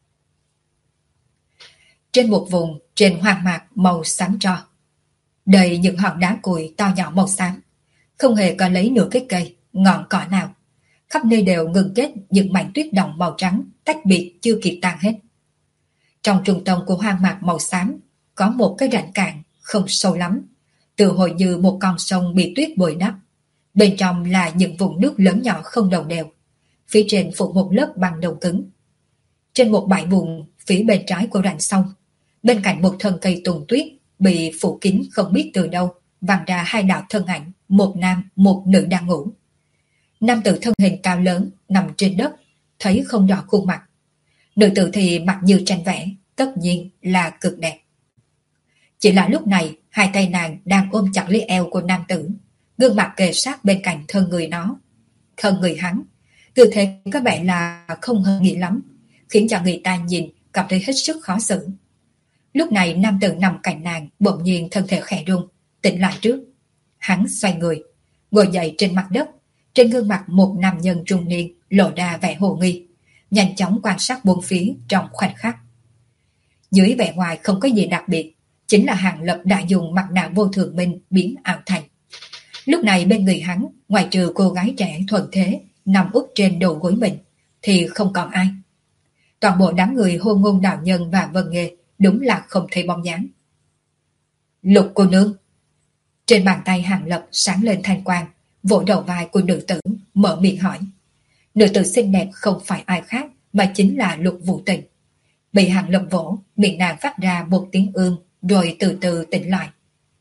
Trên một vùng trên hoang mạc màu xám tro, đầy những hòn đá cuội to nhỏ màu xám, không hề có lấy nửa cái cây, ngọn cỏ nào. Khắp nơi đều ngừng kết những mảnh tuyết động màu trắng tách biệt chưa kịp tan hết. Trong trung tâm của hoang mạc màu xám có một cái rãnh cạn không sâu lắm, tự hồi như một con sông bị tuyết bồi đắp. Bên trong là những vùng nước lớn nhỏ không đồng đều, phía trên phủ một lớp băng đồng cứng. Trên một bãi bùn phía bên trái của rãnh sông, bên cạnh một thân cây tùng tuyết bị phủ kín không biết từ đâu văng ra hai đạo thân ảnh, một nam một nữ đang ngủ. Nam tử thân hình cao lớn nằm trên đất, thấy không rõ khuôn mặt. Nữ tử thì mặt như tranh vẽ, tất nhiên là cực đẹp. Chỉ là lúc này hai tay nàng đang ôm chặt lấy eo của nam tử, gương mặt kề sát bên cạnh thân người nó. Thân người hắn, tư thế có vẻ là không hơn nghĩ lắm, khiến cho người ta nhìn cảm thấy hết sức khó xử. Lúc này nam tử nằm cạnh nàng bỗng nhiên thân thể khẽ rung, tỉnh lại trước. Hắn xoay người, ngồi dậy trên mặt đất, trên gương mặt một nam nhân trung niên lộ ra vẻ hồ nghi, nhanh chóng quan sát bốn phía trong khoảnh khắc. Dưới vẻ ngoài không có gì đặc biệt, chính là Hàng Lập đã dùng mặt nạ vô thường minh biến ảo thành. Lúc này bên người hắn, ngoài trừ cô gái trẻ thuần thế nằm úp trên đầu gối mình, thì không còn ai. Toàn bộ đám người Hôn Ngôn đạo nhân và Vân Nghê đúng là không thấy bóng dáng. Lục cô nương. Trên bàn tay Hàng Lập sáng lên thanh quang, vỗ đầu vai của nữ tử, mở miệng hỏi. Nữ tử xinh đẹp không phải ai khác mà chính là Lục Vũ Tình. Bị Hàng Lập vỗ, miệng nàng phát ra một tiếng ưm, rồi từ từ tỉnh lại.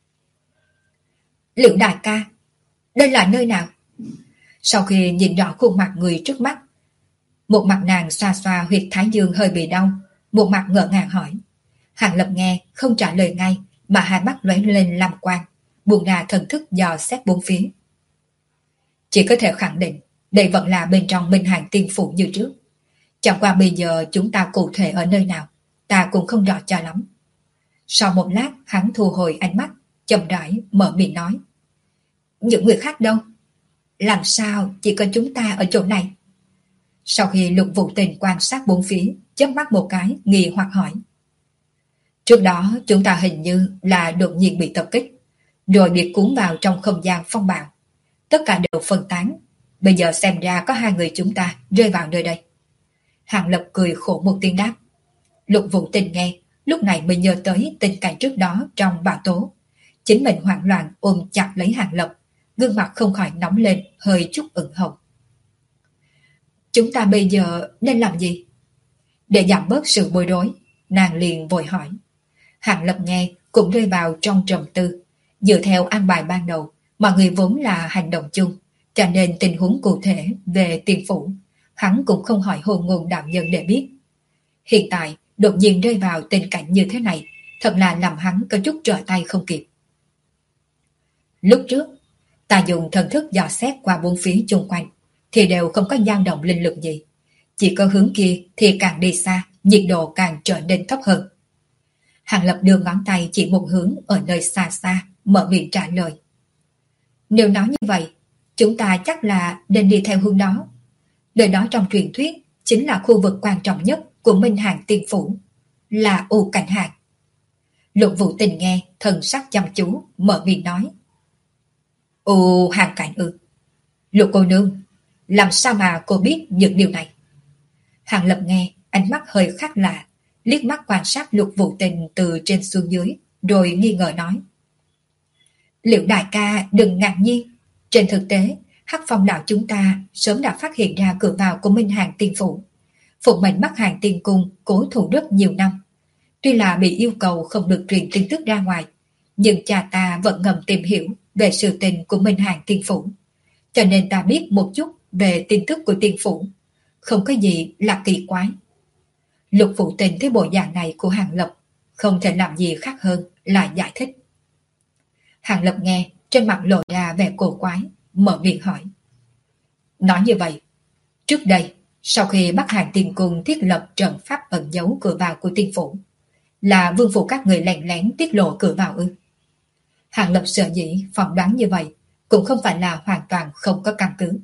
Liệu đại ca, đây là nơi nào? Sau khi nhìn rõ khuôn mặt người trước mắt, một mặt nàng xoa xoa huyệt thái dương hơi bị đau, một mặt ngỡ ngàng hỏi. Hàng Lập nghe không trả lời ngay, mà hai mắt lóe lên lam quang, buông ra thần thức dò xét bốn phía. Chỉ có thể khẳng định đây vẫn là bên trong Minh Hàng tiên phủ như trước. Chẳng qua bây giờ chúng ta cụ thể ở nơi nào, ta cũng không rõ cho lắm. Sau một lát, hắn thu hồi ánh mắt, chậm rãi mở miệng nói. Những người khác đâu? Làm sao chỉ có chúng ta ở chỗ này? Sau khi Lục Vũ Tình quan sát bốn phía, chớp mắt một cái, nghi hoặc hỏi. Trước đó chúng ta hình như là đột nhiên bị tập kích, rồi bị cuốn vào trong không gian phong bạo. Tất cả đều phân tán. Bây giờ xem ra có 2 người chúng ta rơi vào nơi đây. Hàng Lập cười khổ một tiếng đáp. Lục Vũ Tình nghe, lúc này mới nhớ tới tình cảnh trước đó trong bão tố. Chính mình hoảng loạn ôm chặt lấy Hàng Lập, gương mặt không khỏi nóng lên, hơi chút ửng hồng. Chúng ta bây giờ nên làm gì? Để giảm bớt sự bối rối, nàng liền vội hỏi. Hàng Lập nghe cũng rơi vào trong trầm tư. Dựa theo an bài ban đầu, mọi người vốn là hành động chung, cho nên tình huống cụ thể về Tiên Phủ, hắn cũng không hỏi Hồ Ngôn đạo nhân để biết. Hiện tại, đột nhiên rơi vào tình cảnh như thế này, thật là làm hắn có chút trở tay không kịp. Lúc trước, ta dùng thần thức dò xét qua bốn phía chung quanh, thì đều không có dao động linh lực gì. Chỉ có hướng kia thì càng đi xa, nhiệt độ càng trở nên thấp hơn. Hàng Lập đưa ngón tay chỉ một hướng ở nơi xa xa, mở miệng trả lời. Nếu nói như vậy, chúng ta chắc là nên đi theo hướng đó. Nơi đó trong truyền thuyết chính là khu vực quan trọng nhất của Minh Hàng Tiên Phủ, là U Cảnh Hàn. Lục Vũ Tình nghe, thần sắc chăm chú, mở miệng nói. U Hàn Cảnh ư? Lục cô nương, làm sao mà cô biết những điều này? Hàng Lập nghe, ánh mắt hơi khác lạ, liếc mắt quan sát Lục Vũ Tình từ trên xuống dưới, rồi nghi ngờ nói. Liệu đại ca đừng ngạc nhiên, trên thực tế, Hắc Phong đạo chúng ta sớm đã phát hiện ra cửa vào của Minh Hàng Tiên Phủ. Phụng mệnh Bắc Hàng Tiên Cung cố thủ rất nhiều năm. Tuy là bị yêu cầu không được truyền tin tức ra ngoài, nhưng cha ta vẫn ngầm tìm hiểu về sự tình của Minh Hàng Tiên Phủ. Cho nên ta biết một chút về tin tức của Tiên Phủ. Không có gì là kỳ quái. Lục Vũ Tình thấy bộ dạng này của Hàng Lập, không thể làm gì khác hơn là giải thích. Hàng Lập nghe, trên mặt lộ ra vẻ cổ quái, mở miệng hỏi. Nói như vậy, trước đây, sau khi Bắc Hàng Tiên Cung thiết lập trận pháp ẩn giấu cửa vào của Tiên Phủ, là vương phủ các người lén lén tiết lộ cửa vào ư? Hàng Lập sợ dĩ phỏng đoán như vậy, cũng không phải là hoàn toàn không có căn cứ.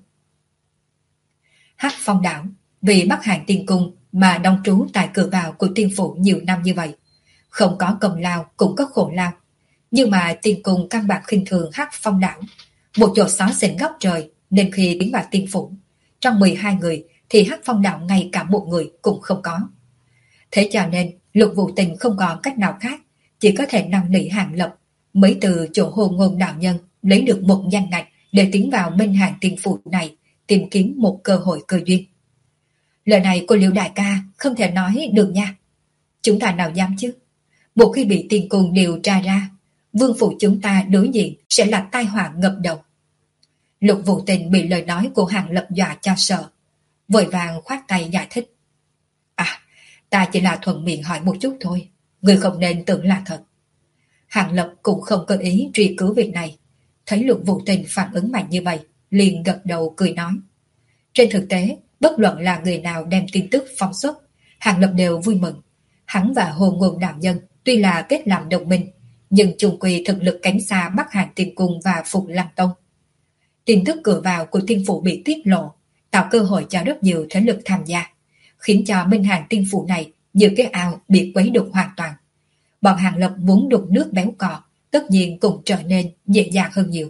Hắc Phong đảo vì Bắc Hàng Tiên Cung mà đóng trú tại cửa vào của Tiên Phủ nhiều năm như vậy, không có công lao cũng có khổ lao. Nhưng mà Tiên Cung căn bản khinh thường Hắc Phong đảo, một chỗ xó xỉnh góc trời, nên khi tiến vào Tiên Phủ, trong 12 người thì Hắc Phong đảo ngay cả một người cũng không có. Thế cho nên Lục Vũ Tình không còn cách nào khác, chỉ có thể năn nỉ Hàng Lập mới từ chỗ Hồ Ngôn đạo nhân lấy được một danh ngạch để tiến vào Minh Hàng Tiên Phủ này, tìm kiếm một cơ hội cơ duyên. Lời này của Liễu đại ca không thể nói được nha. Chúng ta nào dám chứ? Một khi bị Tiên Cung điều tra ra, vương phủ chúng ta đối diện sẽ là tai họa ngập đầu. Lục Vũ Tình bị lời nói của Hàng Lập dọa cho sợ, vội vàng khoát tay giải thích. À, ta chỉ là thuận miệng hỏi một chút thôi, người không nên tưởng là thật. Hàng Lập cũng không có ý truy cứu việc này, thấy Lục Vũ Tình phản ứng mạnh như vậy, liền gật đầu cười nói. Trên thực tế, bất luận là người nào đem tin tức phóng xuất, Hàng Lập đều vui mừng. Hắn và Hồ Ngôn đạo nhân tuy là kết làm đồng minh, nhưng chung quy thực lực kém xa Bắc Hàng Tiên Cung và Phục Lăng Tông. Tin tức cửa vào của Tiên Phủ bị tiết lộ, tạo cơ hội cho rất nhiều thế lực tham gia, khiến cho Minh Hàng Tiên Phủ này như cái ao bị quấy đục hoàn toàn. Bọn Hàng Lập muốn đục nước béo cò, tất nhiên cũng trở nên dễ dàng hơn nhiều.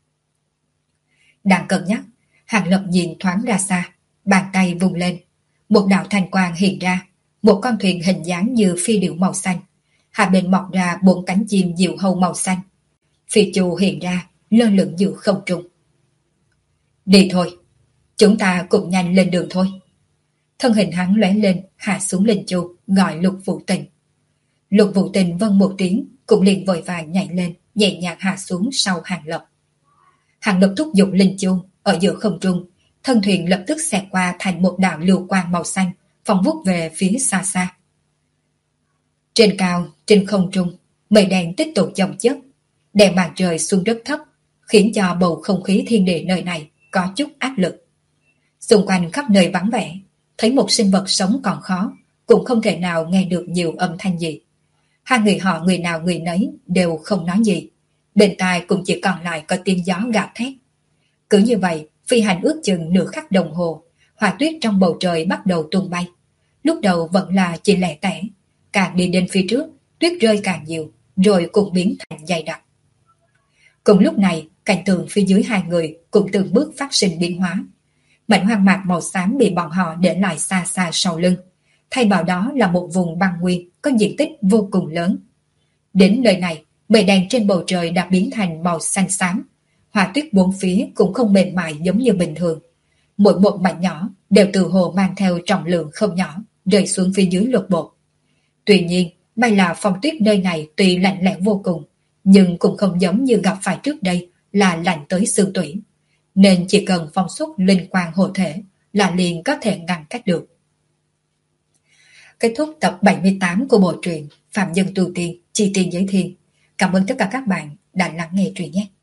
Đang cân nhắc, Hàng Lập nhìn thoáng ra xa, bàn tay vùng lên, một đạo thanh quang hiện ra, một con thuyền hình dáng như phi điểu màu xanh, hai bên mọc ra 4 cánh chim diều hâu màu xanh. Phi chu hiện ra, lơ lửng giữa không trung. Đi thôi, chúng ta cùng nhanh lên đường thôi. Thân hình hắn lóe lên, hạ xuống linh chu, gọi Lục Vũ Tình. Lục Vũ Tình vâng một tiếng, cũng liền vội vàng nhảy lên, nhẹ nhàng hạ xuống sau Hàng Lập. Hàng Lập thúc giục linh chu ở giữa không trung, thân thuyền lập tức xẹt qua thành một đạo lưu quang màu xanh, phóng vút về phía xa xa. Trên cao, trên không trung, mây đen tích tụ chồng chất, đèn mặt trời xuống rất thấp, khiến cho bầu không khí thiên địa nơi này có chút áp lực. Xung quanh khắp nơi vắng vẻ, thấy một sinh vật sống còn khó, cũng không thể nào nghe được nhiều âm thanh gì. Hai người họ người nào người nấy đều không nói gì. Bên tai cũng chỉ còn lại có tiếng gió gào thét. Cứ như vậy, phi hành ước chừng nửa khắc đồng hồ, hỏa tuyết trong bầu trời bắt đầu tung bay. Lúc đầu vẫn là chỉ lẻ tẻ, càng đi đến phía trước, tuyết rơi càng nhiều, rồi cũng biến thành dày đặc. Cùng lúc này, cảnh tượng phía dưới hai người cũng từng bước phát sinh biến hóa. Mảnh hoang mạc màu xám bị bọn họ để lại xa xa sau lưng. Thay vào đó là một vùng băng nguyên có diện tích vô cùng lớn. Đến nơi này, mây đen trên bầu trời đã biến thành màu xanh xám. Hỏa tuyết bốn phía cũng không mềm mại giống như bình thường. Mỗi một mảnh nhỏ đều từ hồ mang theo trọng lượng không nhỏ, rơi xuống phía dưới lột bột. Tuy nhiên, may là phong tuyết nơi này tuy lạnh lẽo vô cùng, nhưng cũng không giống như gặp phải trước đây là lạnh tới xương tủy. Nên chỉ cần phong xuất linh quang hộ thể là liền có thể ngăn cách được. Kết thúc tập 78 của bộ truyện Phạm Nhân Tu Tiên, Chi Tiên Giới Thiên. Cảm ơn tất cả các bạn đã lắng nghe truyện nhé.